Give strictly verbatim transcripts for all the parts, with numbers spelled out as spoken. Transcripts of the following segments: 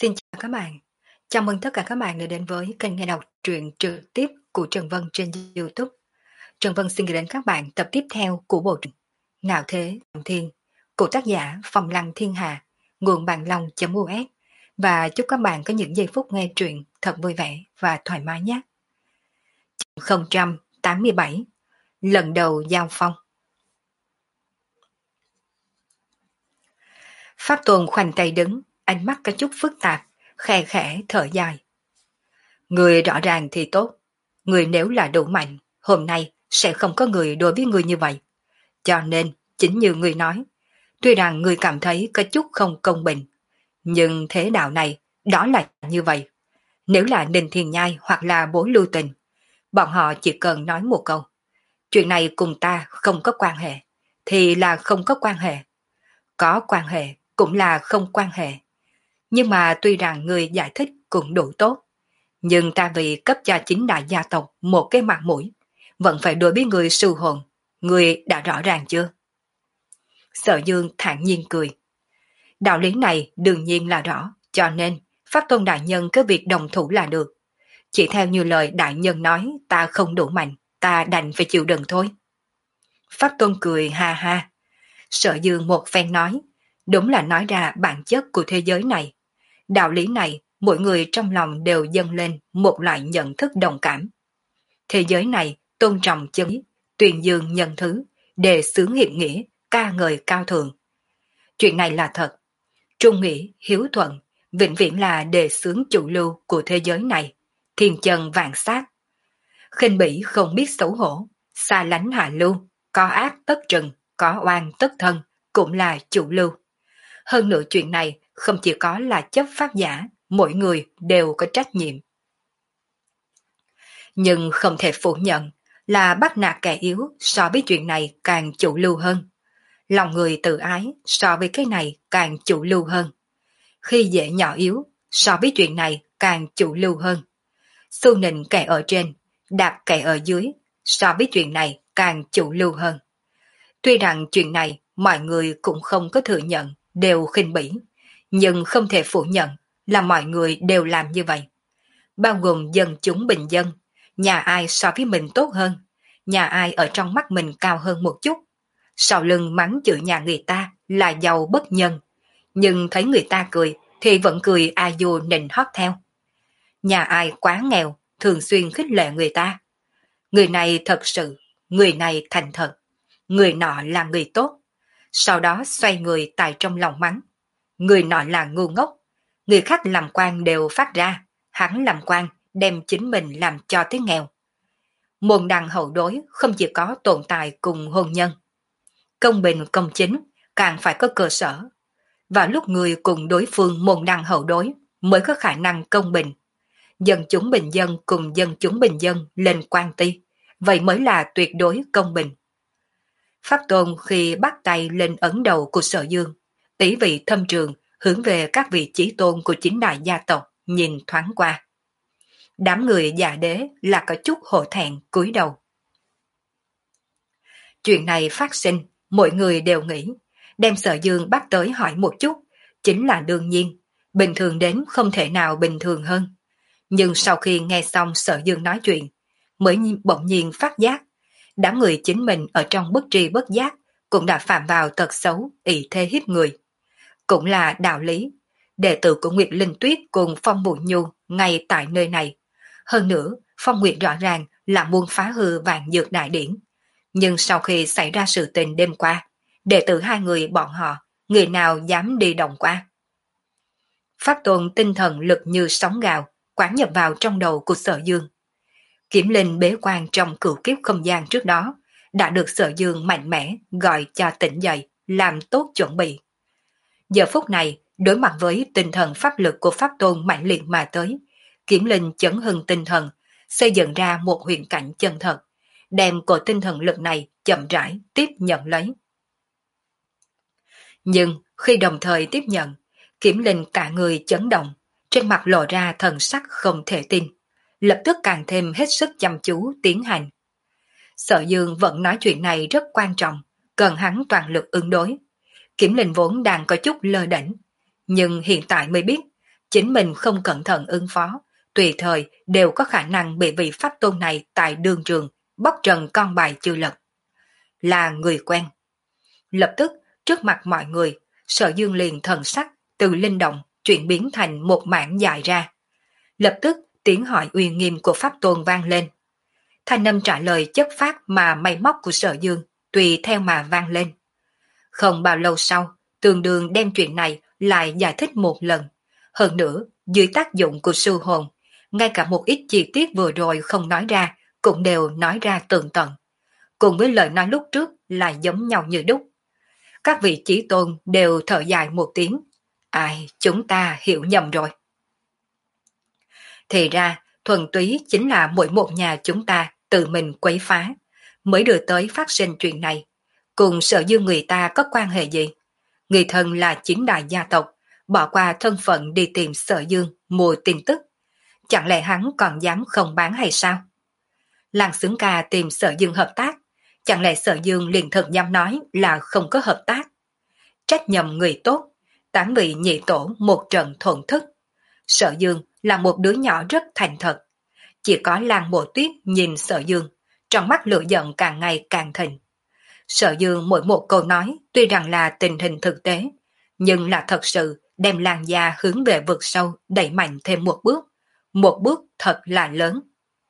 Xin chào các bạn. Chào mừng tất cả các bạn đã đến với kênh nghe đọc truyện trực tiếp của Trần Vân trên YouTube. Trần Vân xin gửi đến các bạn tập tiếp theo của bộ truyện Ngạo Thế Trọng Thiên của tác giả Phong Lăng Thiên Hà, nguồn bàn long.us, và chúc các bạn có những giây phút nghe truyện thật vui vẻ và thoải mái nhé. không tám bảy Lần đầu giao phong. Pháp Tôn khoanh tay đứng, ánh mắt có chút phức tạp, khe khẽ thở dài. Người rõ ràng thì tốt, người nếu là đủ mạnh, hôm nay sẽ không có người đối với người như vậy. Cho nên, chính như người nói, tuy rằng người cảm thấy có chút không công bình, nhưng thế đạo này, đó là như vậy. Nếu là Ninh Thiên Nhai hoặc là Bố Lưu Tình, bọn họ chỉ cần nói một câu, chuyện này cùng ta không có quan hệ, thì là không có quan hệ. Có quan hệ cũng là không quan hệ. Nhưng mà tuy rằng người giải thích cũng đủ tốt, nhưng ta vì cấp cho chính đại gia tộc một cái mặt mũi, vẫn phải đối với người sư hồn, người đã rõ ràng chưa? Sở Dương thản nhiên cười. Đạo lý này đương nhiên là rõ, cho nên Pháp Tôn đại nhân cứ việc đồng thủ là được. Chỉ theo như lời đại nhân nói, ta không đủ mạnh, ta đành phải chịu đựng thôi. Pháp Tôn cười ha ha. Sở Dương một phen nói, đúng là nói ra bản chất của thế giới này. Đạo lý này, mỗi người trong lòng đều dâng lên một loại nhận thức đồng cảm. Thế giới này tôn trọng chân lý, tuyên dương nhân thứ, đề xướng hiệp nghĩa, ca ngợi cao thượng. Chuyện này là thật. Trung nghĩa, hiếu thuận, vĩnh viễn là đề xướng chủ lưu của thế giới này, thiên chân vạn sát. Khinh bỉ không biết xấu hổ, xa lánh hạ lưu, có ác tất trừng, có oan tất thân, cũng là chủ lưu. Hơn nữa chuyện này không chỉ có là chấp pháp giả, mỗi người đều có trách nhiệm. Nhưng không thể phủ nhận là bắt nạt kẻ yếu so với chuyện này càng chủ lưu hơn. Lòng người tự ái so với cái này càng chủ lưu hơn. Khi dễ nhỏ yếu so với chuyện này càng chủ lưu hơn. Xu nịnh kẻ ở trên, đạp kẻ ở dưới so với chuyện này càng chủ lưu hơn. Tuy rằng chuyện này mọi người cũng không có thừa nhận, đều khinh bỉ, nhưng không thể phủ nhận là mọi người đều làm như vậy. Bao gồm dân chúng bình dân, nhà ai so với mình tốt hơn, nhà ai ở trong mắt mình cao hơn một chút. Sau lưng mắng chửi nhà người ta là giàu bất nhân, nhưng thấy người ta cười thì vẫn cười a du nịnh hót theo. Nhà ai quá nghèo, thường xuyên khích lệ người ta. Người này thật sự, người này thành thật, người nọ là người tốt. Sau đó xoay người tại trong lòng mắng. Người nọ là ngu ngốc, người khác làm quan đều phát ra, hắn làm quan đem chính mình làm cho tới nghèo. Môn đăng hậu đối không chỉ có tồn tại cùng hôn nhân. Công bình công chính càng phải có cơ sở. Vào lúc người cùng đối phương môn đăng hậu đối mới có khả năng công bình. Dân chúng bình dân cùng dân chúng bình dân lên quan ty, vậy mới là tuyệt đối công bình. Pháp Tôn khi bắt tay lên ấn đầu của Sở Dương, ý vị thâm trường hướng về các vị chí tôn của chính đại gia tộc nhìn thoáng qua. Đám người già đế là có chút hổ thẹn cúi đầu. Chuyện này phát sinh, mọi người đều nghĩ, đem Sở Dương bắt tới hỏi một chút, chính là đương nhiên, bình thường đến không thể nào bình thường hơn. Nhưng sau khi nghe xong Sở Dương nói chuyện, mới bỗng nhiên phát giác, đám người chính mình ở trong bất tri bất giác cũng đã phạm vào tật xấu ỷ thế hiếp người. Cũng là đạo lý, đệ tử của Nguyệt Linh Tuyết cùng Phong Bụi Nhu ngay tại nơi này. Hơn nữa, Phong Nguyệt rõ ràng là muốn phá hư vạn dược đại điển. Nhưng sau khi xảy ra sự tình đêm qua, đệ tử hai người bọn họ, người nào dám đi đồng qua. Pháp Tôn tinh thần lực như sóng gào, quán nhập vào trong đầu của Sở Dương. Kiểm linh bế quan trong cửu kiếp không gian trước đó, đã được Sở Dương mạnh mẽ gọi cho tỉnh dậy, làm tốt chuẩn bị. Giờ phút này, đối mặt với tinh thần pháp lực của Pháp Tôn mạnh liệt mà tới, Kiểm linh chấn hưng tinh thần, xây dựng ra một huyền cảnh chân thật, đem cổ tinh thần lực này chậm rãi tiếp nhận lấy. Nhưng khi đồng thời tiếp nhận, Kiểm linh cả người chấn động, trên mặt lộ ra thần sắc không thể tin, lập tức càng thêm hết sức chăm chú tiến hành. Sở Dương vẫn nói chuyện này rất quan trọng, cần hắn toàn lực ứng đối. Kiểm linh vốn đang có chút lơ đễnh, nhưng hiện tại mới biết, chính mình không cẩn thận ứng phó, tùy thời đều có khả năng bị vị pháp tôn này tại đường trường bóc trần con bài chưa lật. Là người quen. Lập tức, trước mặt mọi người, Sở Dương liền thần sắc từ linh động chuyển biến thành một mảng dài ra. Lập tức, tiếng hỏi uy nghiêm của pháp tôn vang lên. Thanh âm trả lời chất phát mà máy móc của Sở Dương tùy theo mà vang lên. Không bao lâu sau, Tường Đường đem chuyện này lại giải thích một lần. Hơn nữa, dưới tác dụng của sư hồn, ngay cả một ít chi tiết vừa rồi không nói ra, cũng đều nói ra tường tận. Cùng với lời nói lúc trước là giống nhau như đúc. Các vị chí tôn đều thở dài một tiếng. Ai, chúng ta hiểu nhầm rồi. Thì ra, thuần túy chính là mỗi một nhà chúng ta tự mình quấy phá, mới đưa tới phát sinh chuyện này. Cùng Sở Dương người ta có quan hệ gì? Người thân là chính đại gia tộc, bỏ qua thân phận đi tìm Sở Dương mua tin tức. Chẳng lẽ hắn còn dám không bán hay sao? Làng Xướng Ca tìm Sở Dương hợp tác, chẳng lẽ Sở Dương liền thật dám nói là không có hợp tác? Trách nhầm người tốt, tán bị nhị tổ một trận thuận thức. Sở Dương là một đứa nhỏ rất thành thật. Chỉ có Làng Mộ Tuyết nhìn Sở Dương, trong mắt lửa giận càng ngày càng thịnh. Sở Dương mỗi một câu nói tuy rằng là tình hình thực tế, nhưng là thật sự đem Làng gia hướng về vực sâu đẩy mạnh thêm một bước, một bước thật là lớn.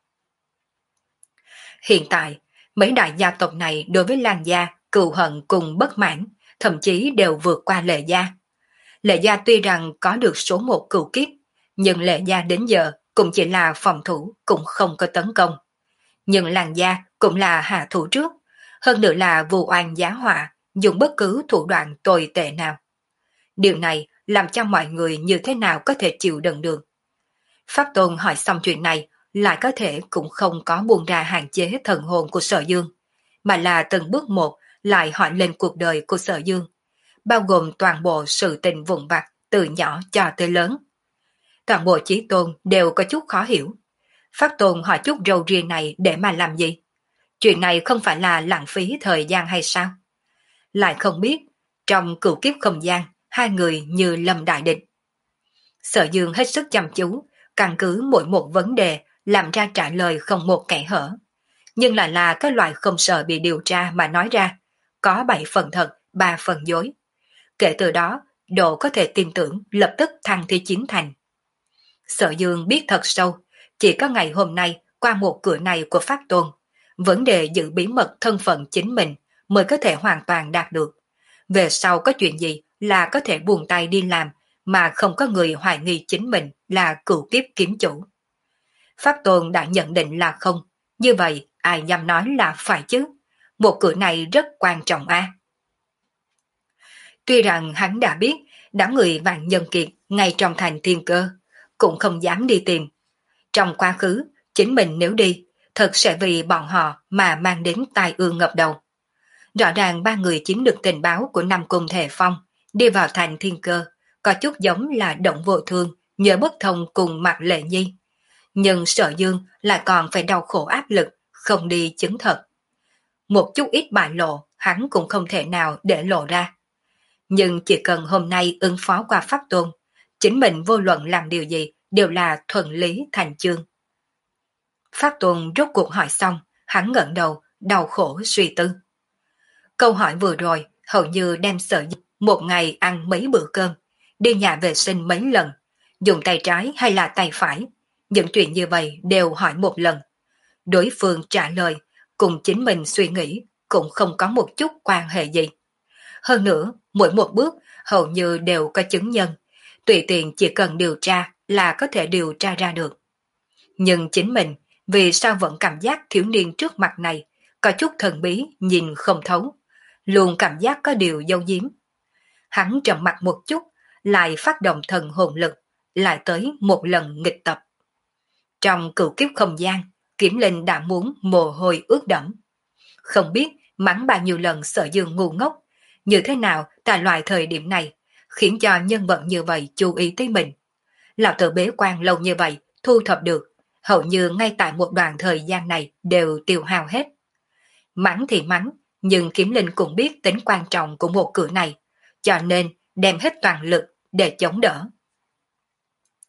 Hiện tại, mấy đại gia tộc này đối với Làng gia cừu hận cùng bất mãn, thậm chí đều vượt qua Lệ gia. Lệ gia tuy rằng có được số một cửu kiếp, nhưng Lệ gia đến giờ cũng chỉ là phòng thủ, cũng không có tấn công. Nhưng Làng gia cũng là hạ thủ trước, hơn nữa là vu oan giá họa, dùng bất cứ thủ đoạn tồi tệ nào. Điều này làm cho mọi người như thế nào có thể chịu đựng được. Pháp Tôn hỏi xong chuyện này, lại có thể cũng không có buông ra hạn chế thần hồn của Sở Dương, mà là từng bước một lại hỏi lên cuộc đời của Sở Dương, bao gồm toàn bộ sự tình vụn vặt từ nhỏ cho tới lớn. Toàn bộ chí tôn đều có chút khó hiểu. Pháp Tôn hỏi chút râu ria này để mà làm gì? Chuyện này không phải là lãng phí thời gian hay sao? Lại không biết, trong cửu kiếp không gian, hai người như lâm đại địch. Sở Dương hết sức chăm chú, căn cứ mỗi một vấn đề làm ra trả lời không một kẽ hở. Nhưng lại là cái loại không sợ bị điều tra mà nói ra, có bảy phần thật, ba phần dối. Kể từ đó, độ có thể tin tưởng lập tức thăng thi chín thành. Sở Dương biết thật sâu, chỉ có ngày hôm nay qua một cửa này của Pháp Tôn, vấn đề giữ bí mật thân phận chính mình mới có thể hoàn toàn đạt được. Về sau có chuyện gì là có thể buông tay đi làm mà không có người hoài nghi chính mình là cửu kiếp kiếm chủ. Pháp Tôn đã nhận định là không, như vậy ai dám nói là phải chứ? Một cửa này rất quan trọng a. À? Tuy rằng hắn đã biết đám người Vạn Nhân Kiệt ngay trong thành Thiên Cơ, cũng không dám đi tìm. Trong quá khứ, chính mình nếu đi, thật sẽ vì bọn họ mà mang đến tai ương ngập đầu. Rõ ràng ba người chiếm được tình báo của Nam Cung Thể Phong, đi vào thành Thiên Cơ, có chút giống là Động Vô Thương, nhớ bất thông cùng Mạc Lệ Nhi. Nhưng Sở Dương lại còn phải đau khổ áp lực, không đi chứng thật. Một chút ít bại lộ, hắn cũng không thể nào để lộ ra. Nhưng chỉ cần hôm nay ứng phó qua Pháp Tôn, chính mình vô luận làm điều gì đều là thuận lý thành chương. Pháp Tôn rốt cuộc hỏi xong, hắn ngẩng đầu, đau khổ suy tư. Câu hỏi vừa rồi hầu như đem Sở Dương một ngày ăn mấy bữa cơm, đi nhà vệ sinh mấy lần, dùng tay trái hay là tay phải, những chuyện như vậy đều hỏi một lần. Đối phương trả lời, cùng chính mình suy nghĩ cũng không có một chút quan hệ gì. Hơn nữa, mỗi một bước hầu như đều có chứng nhân, tùy tiện chỉ cần điều tra là có thể điều tra ra được. Nhưng chính mình, vì sao vẫn cảm giác thiếu niên trước mặt này, có chút thần bí, nhìn không thấu, luôn cảm giác có điều giấu giếm. Hắn trầm mặt một chút, lại phát động thần hồn lực, lại tới một lần nghịch tập. Trong cửu kiếp không gian, Kiếm Linh đã muốn mồ hôi ướt đẫm. Không biết mắng bao nhiêu lần Sở Dương ngu ngốc, như thế nào tại loại thời điểm này, khiến cho nhân vật như vậy chú ý tới mình. Lão tử bế quan lâu như vậy, thu thập được, hầu như ngay tại một đoạn thời gian này đều tiêu hao hết. Mắng thì mắng, nhưng Kiếm Linh cũng biết tính quan trọng của một cửa này, cho nên đem hết toàn lực để chống đỡ.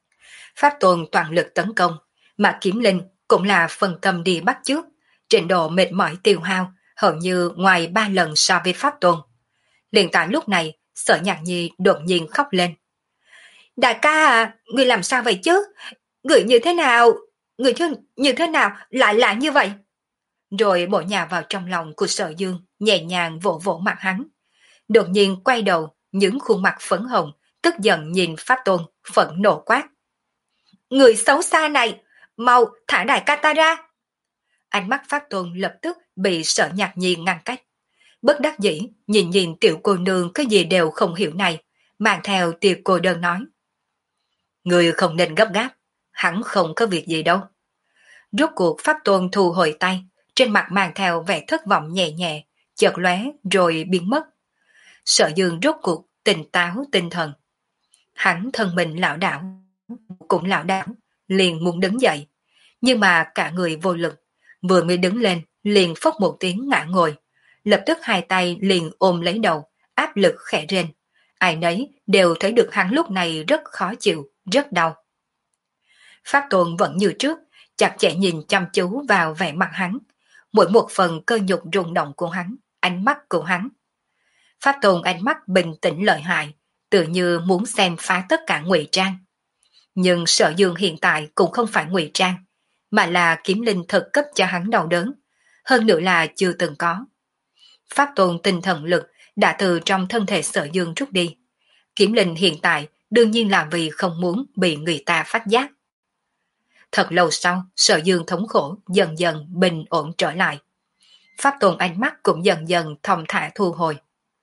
Pháp Tôn toàn lực tấn công, mà Kiếm Linh cũng là phần tâm đi bắt chước, trình độ mệt mỏi tiêu hao hầu như ngoài ba lần so với Pháp Tôn. Liền tại lúc này, Sở Nhạc Nhi đột nhiên khóc lên. Đại ca à, người làm sao vậy chứ? Người như thế nào? Người như, như thế nào lại là như vậy? Rồi bộ nhà vào trong lòng của Sở Dương, nhẹ nhàng vỗ vỗ mặt hắn. Đột nhiên quay đầu, những khuôn mặt phấn hồng, tức giận nhìn Pháp Tôn, phẫn nộ quát. Người xấu xa này, mau thả đại ca ta ra. Ánh mắt Pháp Tôn lập tức bị Sở Nhạc Nhi ngăn cách. Bất đắc dĩ, nhìn nhìn tiểu cô nương cái gì đều không hiểu này, mang theo tiểu cô đơn nói. Người không nên gấp gáp, hắn không có việc gì đâu. Rốt cuộc Pháp Tôn thu hồi tay, trên mặt mang theo vẻ thất vọng nhẹ nhẹ, chợt lóe rồi biến mất. Sở Dương rốt cuộc tỉnh táo tinh thần. Hắn thân mình lảo đảo, cũng lảo đảo, liền muốn đứng dậy, nhưng mà cả người vô lực, vừa mới đứng lên liền phốc một tiếng ngã ngồi, lập tức hai tay liền ôm lấy đầu, áp lực khẽ rên. Ai nấy đều thấy được hắn lúc này rất khó chịu, rất đau. Pháp Tôn vẫn như trước, chặt chẽ nhìn chăm chú vào vẻ mặt hắn, mỗi một phần cơ nhục rung động của hắn, ánh mắt của hắn. Pháp Tôn ánh mắt bình tĩnh lợi hại, tự như muốn xem phá tất cả ngụy trang. Nhưng Sở Dương hiện tại cũng không phải ngụy trang, mà là kiếm linh thực cấp cho hắn đau đớn, hơn nữa là chưa từng có. Pháp Tôn tinh thần lực đã từ trong thân thể Sở Dương rút đi. Kiếm linh hiện tại đương nhiên là vì không muốn bị người ta phát giác. Thật lâu sau, Sở Dương thống khổ dần dần bình ổn trở lại. Pháp Tôn ánh mắt cũng dần dần thong thả thu hồi.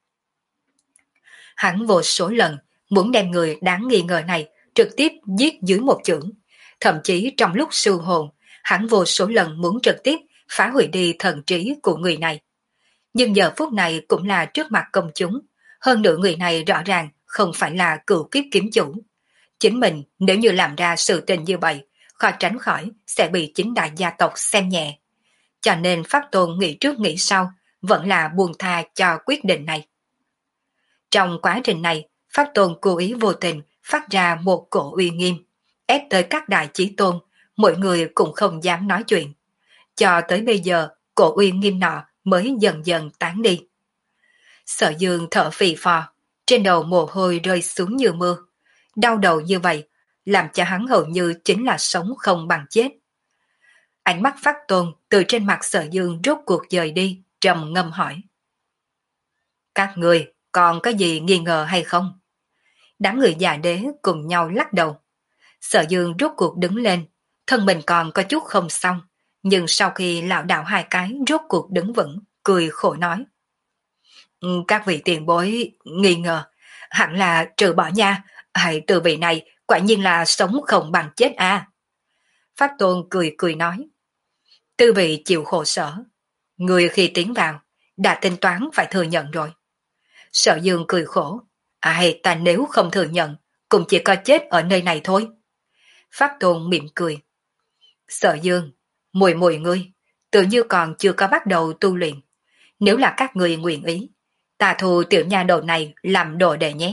Hắn vô số lần muốn đem người đáng nghi ngờ này trực tiếp giết dưới một chưởng. Thậm chí trong lúc siêu hồn, hắn vô số lần muốn trực tiếp phá hủy đi thần trí của người này. Nhưng giờ phút này cũng là trước mặt công chúng. Hơn nữa người này rõ ràng không phải là cựu kiếp kiếm chủ. Chính mình nếu như làm ra sự tình như vậy, khó tránh khỏi sẽ bị chính đại gia tộc xem nhẹ. Cho nên Pháp Tôn nghĩ trước nghĩ sau, vẫn là buông tha cho quyết định này. Trong quá trình này, Pháp Tôn cố ý vô tình phát ra một cổ uy nghiêm, ép tới các đại chí tôn, mọi người cũng không dám nói chuyện. Cho tới bây giờ, cổ uy nghiêm nọ mới dần dần tán đi. Sở Dương thở phì phò, trên đầu mồ hôi rơi xuống như mưa. Đau đầu như vậy, làm cho hắn hầu như chính là sống không bằng chết. Ánh mắt Pháp Tôn từ trên mặt Sở Dương rốt cuộc dời đi, trầm ngâm hỏi. Các người còn có gì nghi ngờ hay không? Đám người già đế cùng nhau lắc đầu. Sở Dương rốt cuộc đứng lên, thân mình còn có chút không xong, nhưng sau khi lão đạo hai cái rốt cuộc đứng vững, cười khổ nói. Các vị tiền bối nghi ngờ, hẳn là trừ bỏ nha, hay từ vị này quả nhiên là sống không bằng chết à. Pháp Tôn cười cười nói. Tư vị chịu khổ sở, người khi tiến vào, đã tính toán phải thừa nhận rồi. Sở Dương cười khổ. Ai ta nếu không thừa nhận, cũng chỉ có chết ở nơi này thôi. Pháp Tôn mỉm cười. Sở Dương, mùi mùi ngươi, tự như còn chưa có bắt đầu tu luyện. Nếu là các người nguyện ý, ta thu tiểu nha đầu này làm đồ đệ nhé.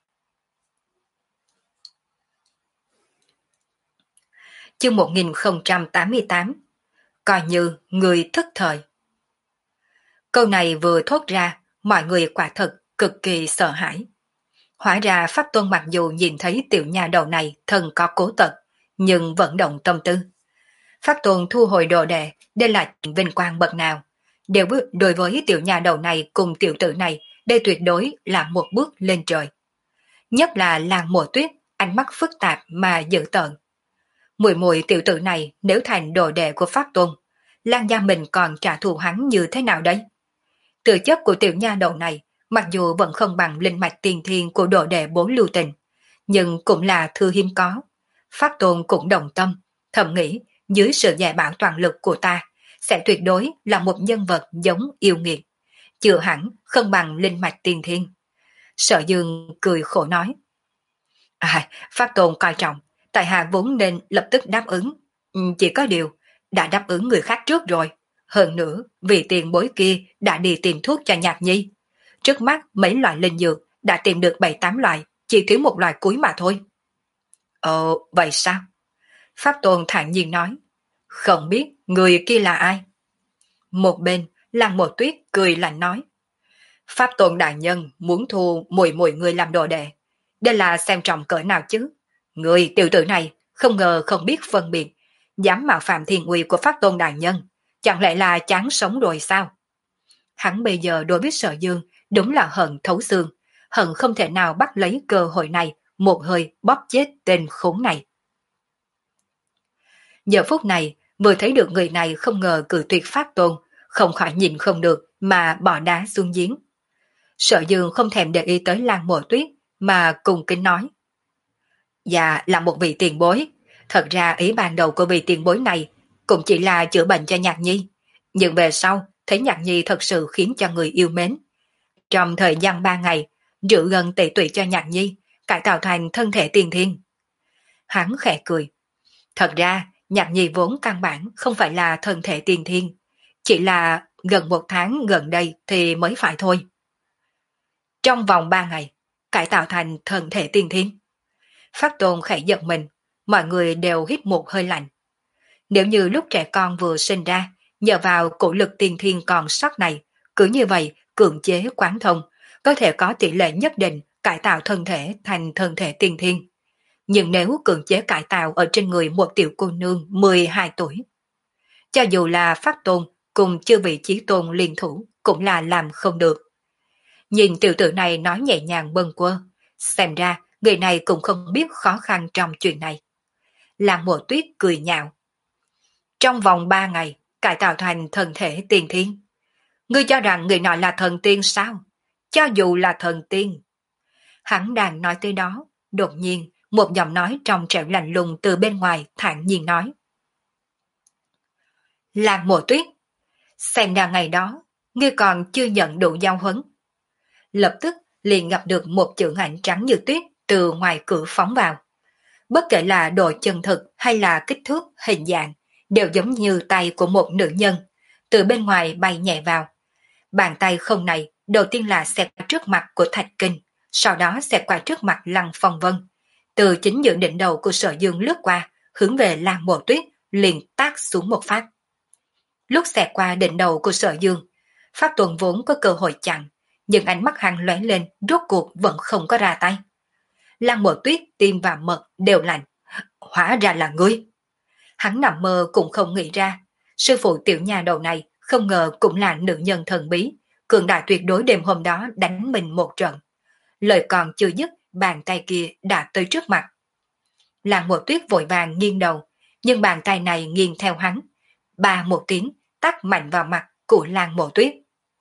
Chương một nghìn không trăm tám mươi tám. Coi như người thức thời. Câu này vừa thốt ra, mọi người quả thật cực kỳ sợ hãi. Hóa ra Pháp Tôn mặc dù nhìn thấy tiểu nha đầu này thân có cố tật, nhưng vẫn động tâm tư. Pháp Tôn thu hồi đồ đệ, đây là vinh quang bậc nào. Đều đối với tiểu nha đầu này cùng tiểu tử này, đây tuyệt đối là một bước lên trời. Nhất là Làng Mùa Tuyết, ánh mắt phức tạp mà dữ tợn. Mùi mùi tiểu tử này nếu thành đồ đệ của Pháp Tôn, Lan gia mình còn trả thù hắn như thế nào đấy? Tự chất của tiểu nha đầu này, mặc dù vẫn không bằng linh mạch tiền thiên của đồ đệ Bố Lưu Tình, nhưng cũng là thư hiếm có. Pháp Tôn cũng đồng tâm, thầm nghĩ dưới sự dạy bảo toàn lực của ta, sẽ tuyệt đối là một nhân vật giống yêu nghiệt, chưa hẳn không bằng linh mạch tiền thiên. Sở Dương cười khổ nói. À, Pháp Tôn coi trọng, tại hạ vốn nên lập tức đáp ứng, chỉ có điều, đã đáp ứng người khác trước rồi. Hơn nữa, vì tiền bối kia đã đi tìm thuốc cho Nhạc Nhi. Trước mắt mấy loại linh dược đã tìm được bảy tám loại, chỉ thiếu một loại cuối mà thôi. Ồ, vậy sao? Pháp Tôn thản nhiên nói. Không biết người kia là ai? Một bên, Lăng Mộ Tuyết cười lạnh nói. Pháp Tôn đại nhân muốn thu mùi mùi người làm đồ đệ. Đây là xem trọng cỡ nào chứ? Người tiểu tử này không ngờ không biết phân biệt, dám mạo phạm thiên uy của Pháp Tôn đại nhân. Chẳng lẽ là chán sống rồi sao? Hắn bây giờ đối với Sở Dương đúng là hận thấu xương, hận không thể nào bắt lấy cơ hội này một hơi bóp chết tên khốn này. Giờ phút này, vừa thấy được người này không ngờ cự tuyệt Pháp Tôn, không khỏi nhìn không được mà bỏ đá xuống giếng. Sở Dương không thèm để ý tới Lan Mộ Tuyết mà cùng kính nói. Dạ là một vị tiền bối, thật ra ý ban đầu của vị tiền bối này cũng chỉ là chữa bệnh cho Nhạc Nhi, nhưng về sau thấy Nhạc Nhi thật sự khiến cho người yêu mến. Trong thời gian ba ngày, rượu gần tẩy tụy cho Nhạc Nhi, cải tạo thành thân thể tiên thiên. Hắn khẽ cười. Thật ra, Nhạc Nhi vốn căn bản không phải là thân thể tiên thiên, chỉ là gần một tháng gần đây thì mới phải thôi. Trong vòng ba ngày, cải tạo thành thân thể tiên thiên. Pháp Tôn khẽ giật mình, mọi người đều hít một hơi lạnh. Nếu như lúc trẻ con vừa sinh ra, nhờ vào cổ lực tiên thiên còn sót này, cứ như vậy cưỡng chế quán thông, có thể có tỷ lệ nhất định cải tạo thân thể thành thân thể tiên thiên. Nhưng nếu cưỡng chế cải tạo ở trên người một tiểu cô nương mười hai tuổi, cho dù là Pháp Tôn cùng chư vị chí tôn liên thủ cũng là làm không được. Nhìn tiểu tử này nói nhẹ nhàng bâng quơ, xem ra người này cũng không biết khó khăn trong chuyện này. Làng Mộ Tuyết cười nhạo. Trong vòng ba ngày, cải tạo thành thân thể tiên thiên. Ngươi cho rằng người nọ là thần tiên sao? Cho dù là thần tiên. Hắn đang nói tới đó, đột nhiên một giọng nói trong trẻo lạnh lùng từ bên ngoài thản nhiên nói. Làng Mộ Tuyết, xem ra ngày đó, ngươi còn chưa nhận đủ giao huấn. Lập tức liền gặp được một chữ ảnh trắng như tuyết từ ngoài cửa phóng vào. Bất kể là độ chân thực hay là kích thước, hình dạng, đều giống như tay của một nữ nhân, từ bên ngoài bay nhẹ vào. Bàn tay không này đầu tiên là xẹt qua trước mặt của Thạch Kinh, sau đó xẹt qua trước mặt Lăng Phong Vân. Từ chính giữa đỉnh đầu của Sở Dương lướt qua, hướng về Lăng Mộ Tuyết, liền tác xuống một phát. Lúc xẹt qua đỉnh đầu của Sở Dương, Pháp Tuần vốn có cơ hội chặn, nhưng ánh mắt hắn lóe lên, rốt cuộc vẫn không có ra tay. Lăng Mộ Tuyết tim và mật đều lạnh. Hóa ra là ngươi. Hắn nằm mơ cũng không nghĩ ra, sư phụ tiểu nhà đầu này không ngờ cũng là nữ nhân thần bí, cường đại tuyệt đối đêm hôm đó đánh mình một trận. Lời còn chưa dứt, bàn tay kia đã tới trước mặt. Lăng Mộ Tuyết vội vàng nghiêng đầu, nhưng bàn tay này nghiêng theo hắn. Ba một tiếng, tát mạnh vào mặt của Lăng Mộ Tuyết.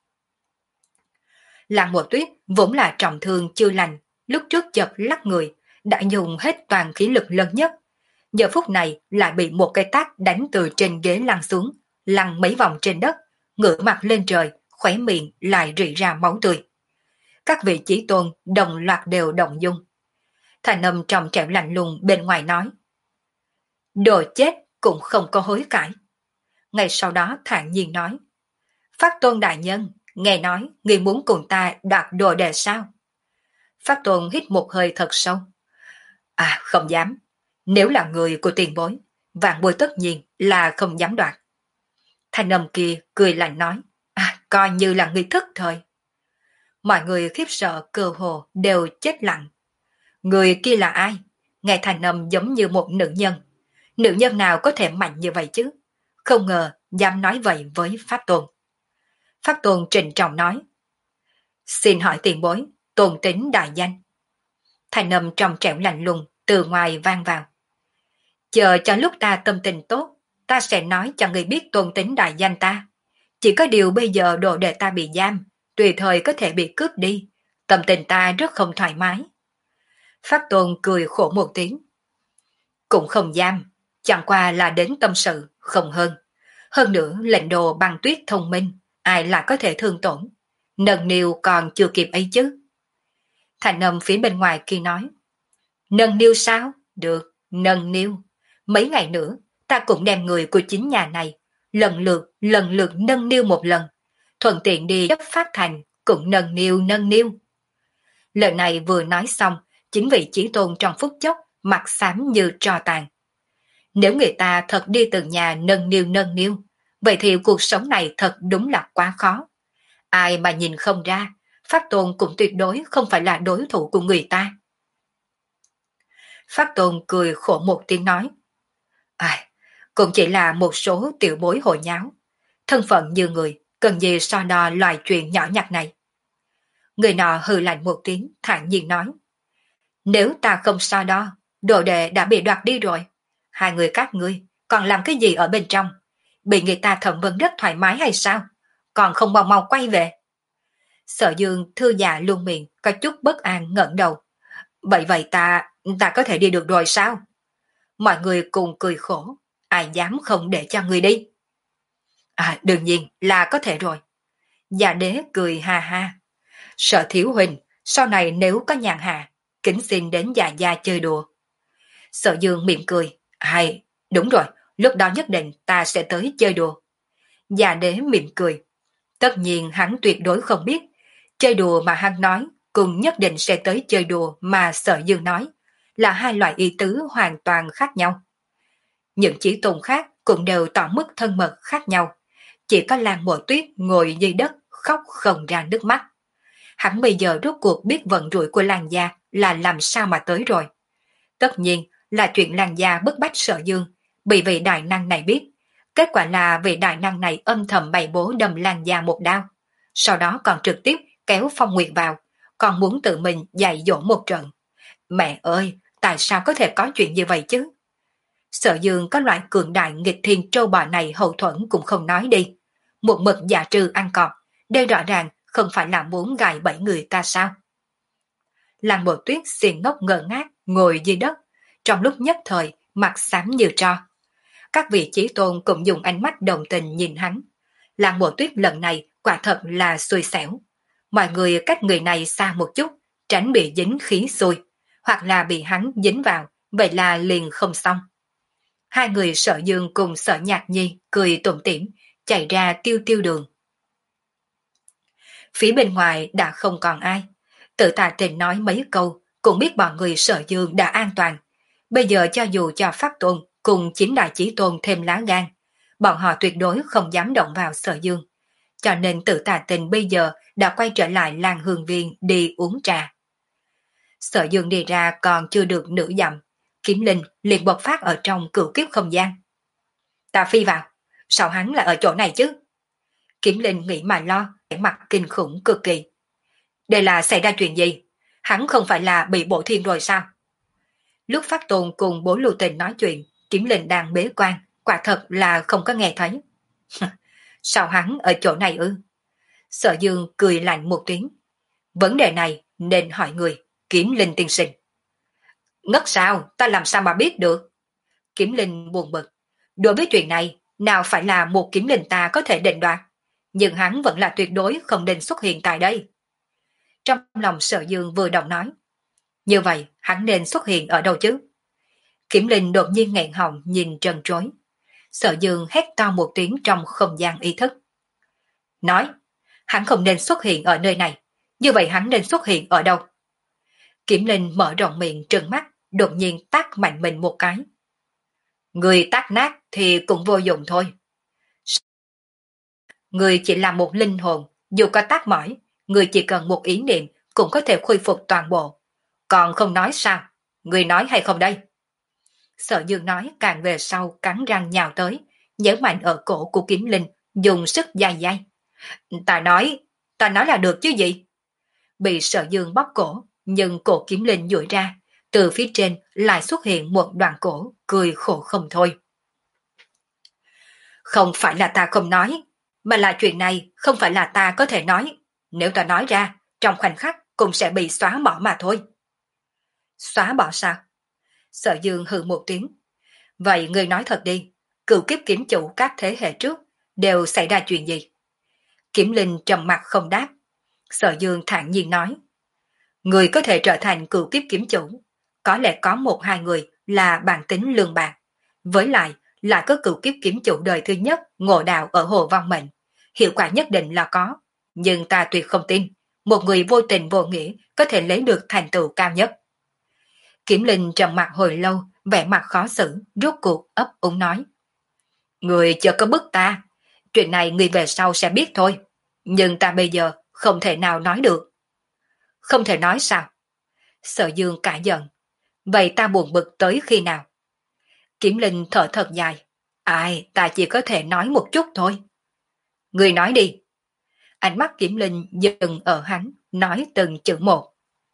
Lăng Mộ Tuyết vốn là trọng thương chưa lành, lúc trước chợt lắc người, đã dùng hết toàn khí lực lớn nhất. Giờ phút này lại bị một cái tát đánh từ trên ghế lăn xuống, lăn mấy vòng trên đất, ngửa mặt lên trời, khóe miệng lại rỉ ra máu tươi. Các vị chí tôn đồng loạt đều động dung. Thành âm trong trẻo lạnh lùng bên ngoài nói. Đồ chết cũng không có hối cải. Ngay sau đó thản nhiên nói. Pháp Tôn đại nhân, nghe nói người muốn cùng ta đoạt đồ đề sao? Pháp Tôn hít một hơi thật sâu. À không dám, nếu là người của tiền bối, vạn bối tất nhiên là không dám đoạt. Thanh âm kia cười lạnh nói. À coi như là người thức thời. Mọi người khiếp sợ cơ hồ đều chết lặng. Người kia là ai? Nghe thanh âm giống như một nữ nhân. Nữ nhân nào có thể mạnh như vậy chứ? Không ngờ dám nói vậy với Pháp Tôn. Pháp Tôn trịnh trọng nói. Xin hỏi tiền bối, tôn tính đại danh. Thanh âm trong trẻo lạnh lùng từ ngoài vang vào. Chờ cho lúc ta tâm tình tốt, ta sẽ nói cho người biết tôn tính đại danh ta. Chỉ có điều bây giờ đồ đệ ta bị giam, tùy thời có thể bị cướp đi. Tâm tình ta rất không thoải mái. Pháp Tôn cười khổ một tiếng. Cũng không giam, chẳng qua là đến tâm sự, không hơn. Hơn nữa lệnh đồ băng tuyết thông minh, ai là có thể thương tổn. Nâng niu còn chưa kịp ấy chứ. Thành âm phía bên ngoài kia nói. Nâng niu sao? Được, nâng niu. Mấy ngày nữa, ta cũng đem người của chính nhà này, lần lượt, lần lượt nâng niu một lần. Thuận tiện đi chấp phát thành, cũng nâng niu nâng niu. Lời này vừa nói xong, chính vị chí tôn trong phút chốc mặt xám như tro tàn. Nếu người ta thật đi từng nhà nâng niu nâng niu, vậy thì cuộc sống này thật đúng là quá khó. Ai mà nhìn không ra, Pháp Tôn cũng tuyệt đối không phải là đối thủ của người ta. Pháp Tôn cười khổ một tiếng nói. Ai, cũng chỉ là một số tiểu bối hội nháo. Thân phận như người, cần gì so đo loài chuyện nhỏ nhặt này. Người nọ hừ lạnh một tiếng, thản nhiên nói. Nếu ta không so đo, đồ đệ đã bị đoạt đi rồi. Hai người các ngươi còn làm cái gì ở bên trong? Bị người ta thẩm vấn rất thoải mái hay sao? Còn không mau mau quay về. Sở Dương thư dạ luôn miệng, có chút bất an ngẩng đầu. Vậy vậy ta, ta có thể đi được rồi sao? Mọi người cùng cười khổ, ai dám không để cho người đi. À, đương nhiên là có thể rồi. Già đế cười ha ha. Sở thiếu huynh, sau này nếu có nhàn hạ, kính xin đến già gia chơi đùa. Sở Dương mỉm cười. Hay, đúng rồi, lúc đó nhất định ta sẽ tới chơi đùa. Già đế mỉm cười. Tất nhiên hắn tuyệt đối không biết, chơi đùa mà hắn nói, cùng nhất định sẽ tới chơi đùa mà Sở Dương nói, là hai loại ý tứ hoàn toàn khác nhau. Những chỉ tồn khác cũng đều tỏ mức thân mật khác nhau. Chỉ có Lan Mộ Tuyết ngồi dưới đất khóc không ra nước mắt. Hắn bây giờ rốt cuộc biết vận rủi của Lan gia là làm sao mà tới rồi. Tất nhiên là chuyện Lan gia bức bách Sở Dương, bị vị đại năng này biết. Kết quả là vị đại năng này âm thầm bày bố đâm Lan gia một đao. Sau đó còn trực tiếp kéo Phong Nguyệt vào, còn muốn tự mình dạy dỗ một trận. Mẹ ơi, tại sao có thể có chuyện như vậy chứ? Sở Dương có loại cường đại nghịch thiên trâu bò này hậu thuẫn cũng không nói đi. Một mực giả trừ ăn cọp, đây rõ ràng không phải là muốn gài bẫy người ta sao? Lăng Bộ Tuyết xiên ngốc ngơ ngác ngồi dưới đất, trong lúc nhất thời mặt xám như tro. Các vị chí tôn cũng dùng ánh mắt đồng tình nhìn hắn. Lăng Bộ Tuyết lần này quả thật là xui xẻo. Mọi người cách người này xa một chút, tránh bị dính khí xui, hoặc là bị hắn dính vào, vậy là liền không xong. Hai người Sở Dương cùng Sở Nhạc Nhi cười tủm tỉm, chạy ra tiêu tiêu đường. Phía bên ngoài đã không còn ai. Tự Tà Tình nói mấy câu, cũng biết bọn người Sở Dương đã an toàn. Bây giờ cho dù cho Pháp Tôn cùng chính đại chí tôn thêm lá gan, bọn họ tuyệt đối không dám động vào Sở Dương. Cho nên Tự Tà Tình bây giờ đã quay trở lại Lan Hương Viên đi uống trà. Sở Dương đi ra còn chưa được nửa dặm, Kiếm Linh liền bộc phát ở trong cửu kiếp không gian. Ta phi vào, sao hắn lại ở chỗ này chứ? Kiếm Linh nghĩ mà lo, mặt kinh khủng cực kỳ. Đây là xảy ra chuyện gì? Hắn không phải là bị bộ thiên rồi sao? Lúc Pháp Tôn cùng bố Lưu Tình nói chuyện, Kiếm Linh đang bế quan, quả thật là không có nghe thấy. Sao hắn ở chỗ này ư? Sở Dương cười lạnh một tiếng. Vấn đề này nên hỏi người, Kiếm Linh tiên sinh. Ngất sao, ta làm sao mà biết được? Kiếm Linh buồn bực. Đối với chuyện này, nào phải là một Kiếm Linh ta có thể định đoạt, nhưng hắn vẫn là tuyệt đối không nên xuất hiện tại đây. Trong lòng Sở Dương vừa động nói. Như vậy, hắn nên xuất hiện ở đâu chứ? Kiếm Linh đột nhiên nghẹn họng nhìn trần trối. Sở Dương hét to một tiếng trong không gian ý thức. Nói, hắn không nên xuất hiện ở nơi này, như vậy hắn nên xuất hiện ở đâu? Kiếm Linh mở rộng miệng trừng mắt, đột nhiên tát mạnh mình một cái. Người tát nát thì cũng vô dụng thôi. Người chỉ là một linh hồn, dù có tát mỏi, người chỉ cần một ý niệm cũng có thể khôi phục toàn bộ. Còn không nói sao? Người nói hay không đây? Sở Dương nói càng về sau cắn răng nhào tới, nhớ mạnh ở cổ của Kiếm Linh, dùng sức dai dai. Ta nói, ta nói là được chứ gì? Bị Sở Dương bóp cổ, nhưng cổ Kiếm Linh duỗi ra, từ phía trên lại xuất hiện một đoạn cổ, cười khổ không thôi. Không phải là ta không nói, mà là chuyện này không phải là ta có thể nói. Nếu ta nói ra, trong khoảnh khắc cũng sẽ bị xóa bỏ mà thôi. Xóa bỏ sao? Sở Dương hừ một tiếng. Vậy ngươi nói thật đi, cựu kiếp kiếm chủ các thế hệ trước đều xảy ra chuyện gì? Kiếm Linh trầm mặt không đáp. Sở Dương thản nhiên nói. Người có thể trở thành cựu kiếp kiếm chủ, có lẽ có một hai người là bản tính lương bạc. Với lại là có cựu kiếp kiếm chủ đời thứ nhất ngộ đạo ở Hồ Văn Mệnh. Hiệu quả nhất định là có, nhưng ta tuyệt không tin một người vô tình vô nghĩa có thể lấy được thành tựu cao nhất. Kiểm Linh trầm mặt hồi lâu, vẻ mặt khó xử, rốt cuộc ấp úng nói. Người chưa có bức ta, chuyện này người về sau sẽ biết thôi, nhưng ta bây giờ không thể nào nói được. Không thể nói sao? Sở Dương cả giận. Vậy ta buồn bực tới khi nào? Kiểm Linh thở thật dài. Ai, ta chỉ có thể nói một chút thôi. Người nói đi. Ánh mắt Kiểm Linh dừng ở hắn, nói từng chữ một.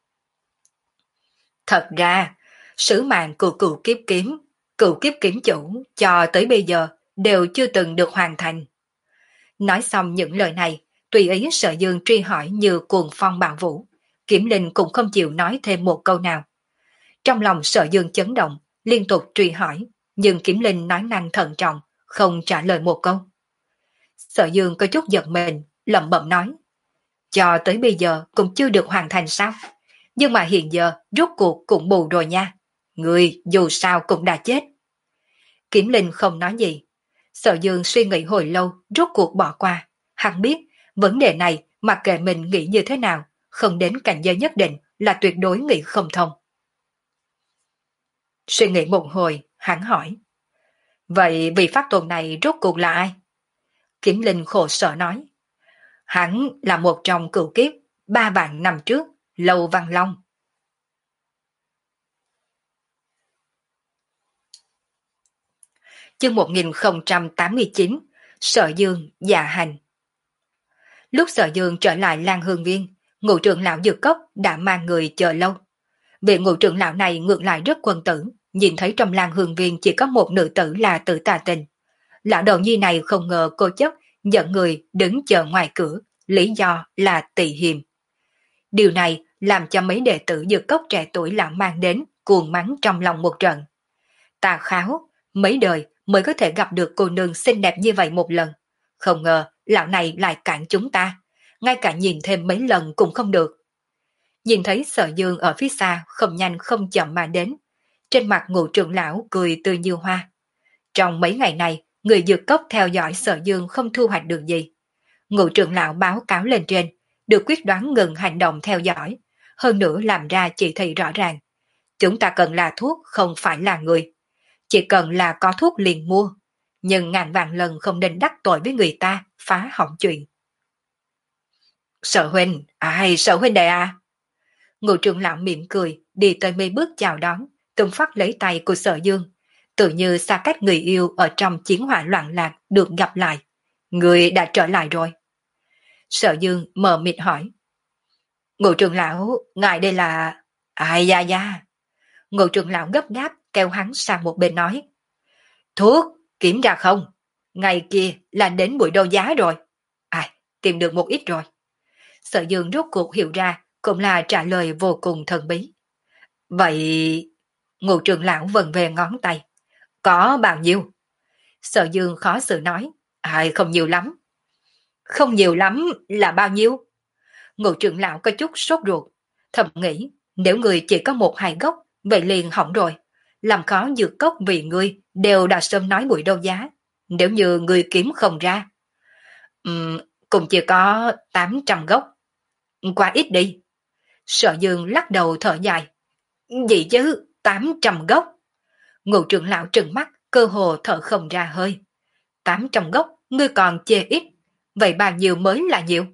Thật ra, sứ mạng của cựu kiếp kiếm, cựu kiếp kiếm chủ cho tới bây giờ đều chưa từng được hoàn thành. Nói xong những lời này, tùy ý Sở Dương truy hỏi như cuồng phong bạo vũ. Kiểm Linh cũng không chịu nói thêm một câu nào. Trong lòng Sở Dương chấn động, liên tục truy hỏi, nhưng Kiểm Linh nói năng thận trọng, không trả lời một câu. Sở Dương có chút giật mình, lẩm bẩm nói. Cho tới bây giờ cũng chưa được hoàn thành sao? Nhưng mà hiện giờ rốt cuộc cũng bù rồi nha. Người dù sao cũng đã chết. Kiểm Linh không nói gì. Sở Dương suy nghĩ hồi lâu, rốt cuộc bỏ qua. Hắn biết, vấn đề này mặc kệ mình nghĩ như thế nào, không đến cảnh giới nhất định là tuyệt đối nghĩ không thông. Suy nghĩ một hồi, hắn hỏi. Vậy vị pháp tôn này rốt cuộc là ai? Kiểm Linh khổ sở nói. Hắn là một trong cựu kiếp, ba vạn năm trước, Lâu Văn Long. Chương một nghìn không trăm tám mươi chín, Sở Dương dạ hành. Lúc Sở Dương trở lại Lan Hương Viên, ngũ trưởng lão Dược Cốc đã mang người chờ lâu. Vị ngũ trưởng lão này ngược lại rất quân tử, nhìn thấy trong Lan Hương Viên chỉ có một nữ tử là Tử Tà Tình. Lão đầu nhi này không ngờ cô chấp dẫn người đứng chờ ngoài cửa, lý do là tỳ hiềm. Điều này làm cho mấy đệ tử Dược Cốc trẻ tuổi lão mang đến cuồng mắng trong lòng một trận. Tà kháo, mấy đời mới có thể gặp được cô nương xinh đẹp như vậy một lần. Không ngờ lão này lại cản chúng ta, ngay cả nhìn thêm mấy lần cũng không được. Nhìn thấy Sở Dương ở phía xa không nhanh không chậm mà đến, trên mặt ngũ trưởng lão cười tươi như hoa. Trong mấy ngày này, người Dược Cốc theo dõi Sở Dương không thu hoạch được gì. Ngũ trưởng lão báo cáo lên trên, được quyết đoán ngừng hành động theo dõi, hơn nữa làm ra chỉ thị rõ ràng. Chúng ta cần là thuốc không phải là người. Chỉ cần là có thuốc liền mua, nhưng ngàn vạn lần không nên đắc tội với người ta, phá hỏng chuyện. Sở huynh, ai sở huynh đệ à? Ngũ trưởng lão mỉm cười, đi tới mấy bước chào đón, tung phát lấy tay của Sở Dương, tự như xa cách người yêu ở trong chiến hỏa loạn lạc được gặp lại. Người đã trở lại rồi. Sở Dương mờ mịt hỏi. Ngũ trưởng lão, ngài đây là... Ai da da. Ngũ trưởng lão gấp gáp kéo hắn sang một bên nói. Thuốc, kiểm ra không? Ngày kia là đến buổi đấu giá rồi. À, tìm được một ít rồi. Sở Dương rốt cuộc hiểu ra cũng là trả lời vô cùng thần bí. Vậy... Ngũ trưởng lão vần về ngón tay. Có bao nhiêu? Sở Dương khó xử nói. À, không nhiều lắm. Không nhiều lắm là bao nhiêu? Ngũ trưởng lão có chút sốt ruột. Thầm nghĩ, nếu người chỉ có một hai gốc, vậy liền hỏng rồi. Làm khó Dược Cốc vì ngươi đều đã sớm nói buổi đấu giá. Nếu như ngươi kiếm không ra, um, cũng chỉ có tám trăm gốc. Quá ít đi. Sở Dương lắc đầu thở dài. Gì chứ, tám trăm gốc. Ngũ trưởng lão trừng mắt, cơ hồ thở không ra hơi. tám trăm gốc, ngươi còn chê ít. Vậy bao nhiêu mới là nhiều?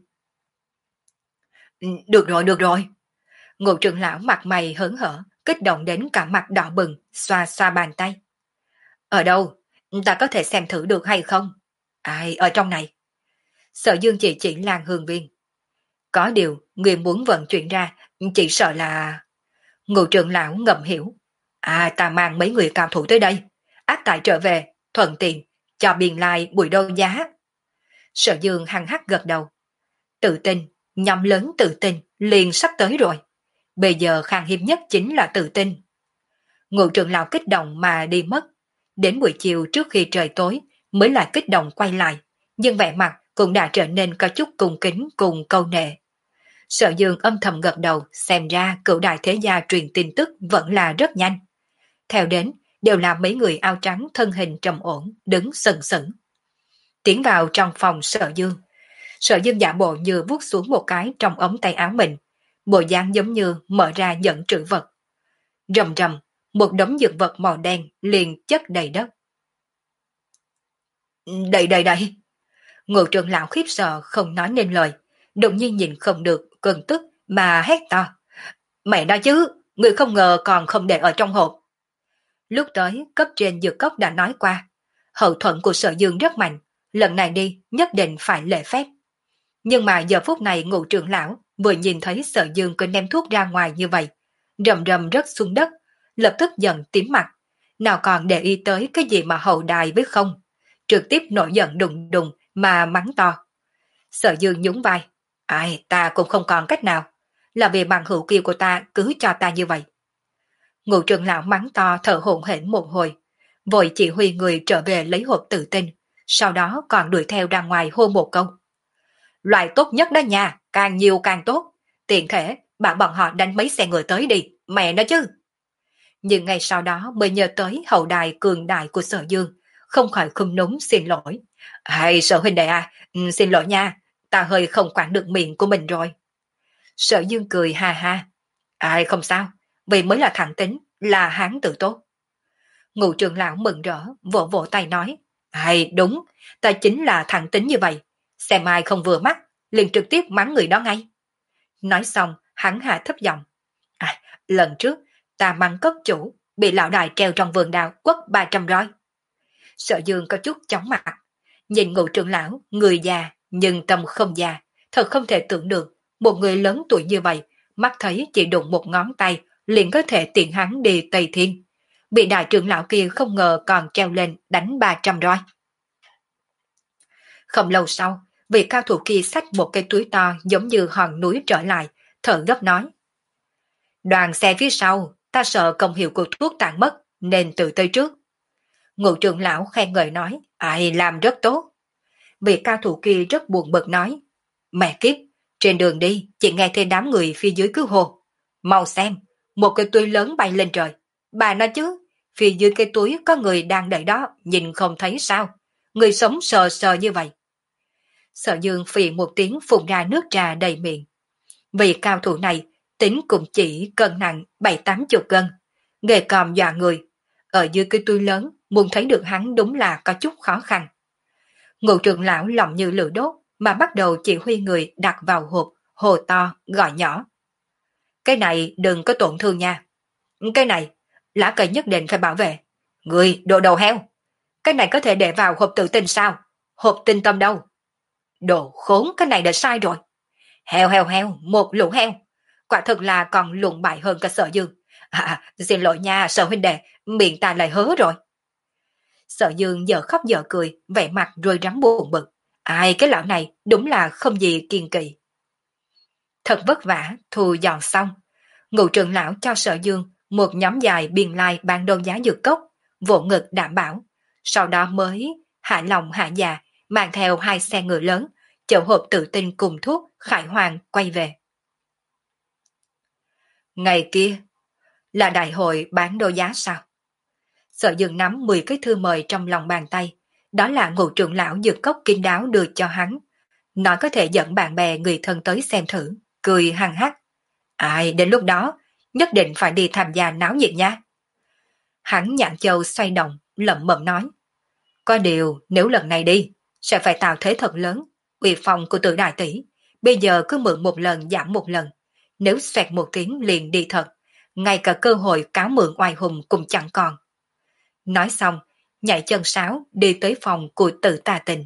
Được rồi, được rồi. Ngũ trưởng lão mặt mày hớn hở, kích động đến cả mặt đỏ bừng, xoa xoa bàn tay. Ở đâu? Ta có thể xem thử được hay không? Ai, ở trong này. Sở Dương chỉ chỉ Lan Hương Viên. Có điều, người muốn vận chuyển ra, chỉ sợ là... Ngũ trưởng lão ngầm hiểu. À, ta mang mấy người cao thủ tới đây. Ác tại trở về, thuận tiện, cho biên lai buổi đấu giá. Sở Dương hằng hắc gật đầu. Tự tin, nhóm lớn tự tin, liền sắp tới rồi. Bây giờ khan hiếm nhất chính là tự tin. Ngũ trưởng lão kích động mà đi mất. Đến buổi chiều trước khi trời tối mới lại kích động quay lại, nhưng vẻ mặt cũng đã trở nên có chút cung kính cùng câu nệ. Sở Dương âm thầm gật đầu, xem ra cửu đại thế gia truyền tin tức vẫn là rất nhanh. Theo đến, đều là mấy người áo trắng thân hình trầm ổn, đứng sừng sững. Tiến vào trong phòng Sở Dương. Sở Dương giả bộ như vuốt xuống một cái trong ống tay áo mình, bộ dáng giống như mở ra nhận trữ vật. Rầm rầm, một đống dược vật màu đen liền chất đầy đất. Đây đây đây! Ngô trưởng lão khiếp sợ không nói nên lời, đột nhiên nhìn không được, cơn tức mà hét to. Mẹ nói chứ, người không ngờ còn không để ở trong hộp. Lúc tới, cấp trên dược cốc đã nói qua, hậu thuẫn của Sở Dương rất mạnh, lần này đi nhất định phải lễ phép. Nhưng mà giờ phút này Ngũ trưởng lão vừa nhìn thấy Sở Dương cứ ném thuốc ra ngoài như vậy, rầm rầm rớt xuống đất, lập tức giận tím mặt, nào còn để ý tới cái gì mà hậu đài với không, trực tiếp nổi giận đùng đùng mà mắng to. Sở Dương nhún vai, ai ta cũng không còn cách nào, là vì bằng hữu kia của ta cứ cho ta như vậy. Ngũ trưởng lão mắng to thở hổn hển một hồi, vội chỉ huy người trở về lấy hộp tự tin, sau đó còn đuổi theo ra ngoài hô một câu. Loại tốt nhất đó nha, càng nhiều càng tốt, tiện thể bảo bọn họ đánh mấy xe ngựa tới đi, mẹ nó chứ. Nhưng ngày sau đó mới nhớ tới hậu đài cường đại của Sở Dương, không khỏi khum núm xin lỗi. Hay Sở huynh đệ à, ừ, xin lỗi nha, ta hơi không quản được miệng của mình rồi. Sở Dương cười ha ha. Ai không sao, vì mới là thẳng tính, là hán tử tốt. Ngũ trưởng lão mừng rỡ, vỗ vỗ tay nói. Hay đúng, ta chính là thẳng tính như vậy. Xem ai không vừa mắt, liền trực tiếp mắng người đó ngay. Nói xong, hắn hạ thấp giọng. À, lần trước, ta mắng cất chủ, bị lão đại treo trong vườn đào quất ba trăm roi. Sở Dương có chút chóng mặt. Nhìn ngũ trưởng lão, người già, nhưng tâm không già. Thật không thể tưởng được, một người lớn tuổi như vậy, mắt thấy chỉ đụng một ngón tay, liền có thể tiện hắn đi Tây Thiên. Bị đại trưởng lão kia không ngờ còn treo lên đánh ba trăm roi. Không lâu sau, vị cao thủ kia xách một cái túi to giống như hòn núi trở lại, thở gấp nói. Đoàn xe phía sau, ta sợ công hiệu của thuốc tàn mất, nên tự tới trước. Ngũ trưởng lão khen ngợi nói, ai làm rất tốt. Vị cao thủ kia rất buồn bực nói, mẹ kiếp, trên đường đi, chỉ nghe thấy đám người phía dưới cứ hô. Mau xem, một cái túi lớn bay lên trời. Bà nói chứ, phía dưới cái túi có người đang đợi đó, nhìn không thấy sao. Người sống sờ sờ như vậy. Sở Dương phì một tiếng phun ra nước trà đầy miệng. Vị cao thủ này tính cũng chỉ cân nặng bảy tám chục cân, nghề còm dọa người. Ở dưới cái túi lớn, muốn thấy được hắn đúng là có chút khó khăn. Ngũ trưởng lão lòng như lửa đốt, mà bắt đầu chỉ huy người đặt vào hộp, hồ to, gọi nhỏ. Cái này đừng có tổn thương nha. Cái này, lá cây nhất định phải bảo vệ. Người, đồ đầu heo. Cái này có thể để vào hộp tự tin sao? Hộp tinh tâm đâu? Đồ khốn, cái này đã sai rồi. Heo heo heo, một lũ heo. Quả thực là còn lụng bại hơn cả Sở Dương. À, xin lỗi nha, Sở huynh đệ, miệng ta lại hớ rồi. Sở Dương giờ khóc giờ cười, vẻ mặt rồi rắn buồn bực. Ai cái lão này đúng là không gì kiên kỵ. Thật vất vả, thu dọn xong. Ngũ trưởng lão cho Sở Dương một nhóm dài biên lai bán đấu giá dược cốc, vỗ ngực đảm bảo. Sau đó mới hạ lòng hạ già, mang theo hai xe ngựa lớn, chở hộp tự tin cùng thuốc Khải Hoàng quay về. Ngày kia, là đại hội bán đấu giá sao? Sở Dương nắm mười cái thư mời trong lòng bàn tay, đó là ngũ trưởng lão dược cốc kín đáo đưa cho hắn. Nói có thể dẫn bạn bè người thân tới xem thử, cười hăng hắc. Ai đến lúc đó, nhất định phải đi tham gia náo nhiệt nha. Hắn nhạn châu xoay động, lẩm bẩm nói. Có điều, nếu lần này đi, sẽ phải tạo thế thật lớn, uy phong của Tử đại tỷ. Bây giờ cứ mượn một lần giảm một lần, nếu xoẹt một tiếng liền đi thật, ngay cả cơ hội cáo mượn oai hùng cũng chẳng còn. Nói xong, nhảy chân sáo đi tới phòng của Tử Tà Tình.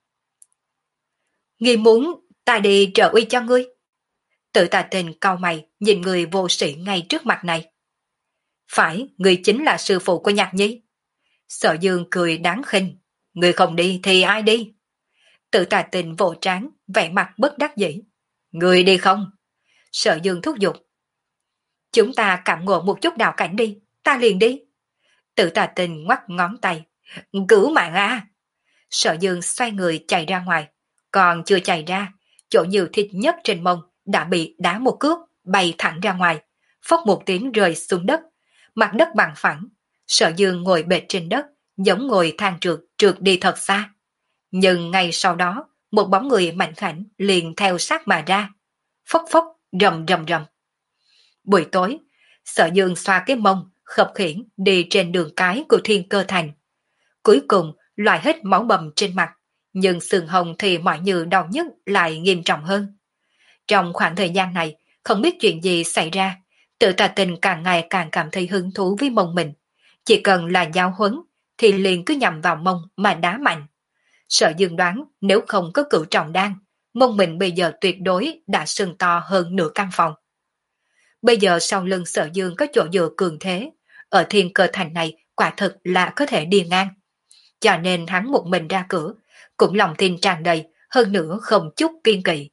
Ngươi muốn ta đi trợ uy cho ngươi? Tử Tà Tình cau mày nhìn người vô sĩ ngay trước mặt này. Phải, ngươi chính là sư phụ của Nhạc Nhi. Sở Dương cười đáng khinh. Ngươi không đi thì ai đi? Tử Tà Tình vỗ trán, vẻ mặt bất đắc dĩ. Ngươi đi không? Sở Dương thúc giục. Chúng ta cảm ngộ một chút đạo cảnh đi, ta liền đi. Tử Tà Tình ngoắt ngón tay. Cứu mạng a! Sở Dương xoay người chạy ra ngoài. Còn chưa chạy ra, chỗ nhiều thịt nhất trên mông đã bị đá một cước, bay thẳng ra ngoài, phốc một tiếng rơi xuống đất, mặt đất bằng phẳng. Sở Dương ngồi bệt trên đất, giống ngồi thang trượt, trượt đi thật xa. Nhưng ngay sau đó, một bóng người mạnh khảnh liền theo sát mà ra. Phốc phốc, rầm rầm rầm. Buổi tối, Sở Dương xoa cái mông, khập khiễng đi trên đường cái của Thiên Cơ Thành. Cuối cùng, loại hết máu bầm trên mặt, nhưng sườn hồng thì mọi như đau nhức lại nghiêm trọng hơn. Trong khoảng thời gian này, không biết chuyện gì xảy ra, tự tà tình càng ngày càng cảm thấy hứng thú với mông mình. Chỉ cần là giáo huấn, thì liền cứ nhằm vào mông mà đá mạnh. Sở Dương đoán nếu không có cửu trọng đan, mông mình bây giờ tuyệt đối đã sưng to hơn nửa căn phòng. Bây giờ sau lưng Sở Dương có chỗ dựa cường thế, ở Thiên Cơ Thành này quả thực là có thể đi ngang. Cho nên hắn một mình ra cửa, cũng lòng tin tràn đầy, hơn nữa không chút kiên kỵ.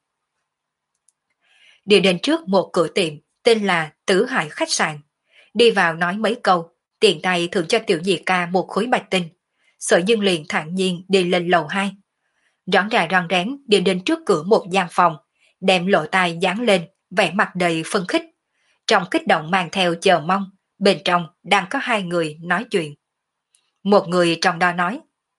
Đi đến trước một cửa tiệm tên là Tứ Hải Khách Sạn. Đi vào nói mấy câu, tiện tay thưởng cho tiểu nhị ca một khối bạch tinh. Sở Dương liền thản nhiên đi lên lầu hai. Rón rà rón rén đi đến trước cửa một gian phòng, đem lỗ tai dán lên, vẻ mặt đầy phân khích. Trong kích động mang theo chờ mong, bên trong đang có hai người nói chuyện. Một người trong đó nói: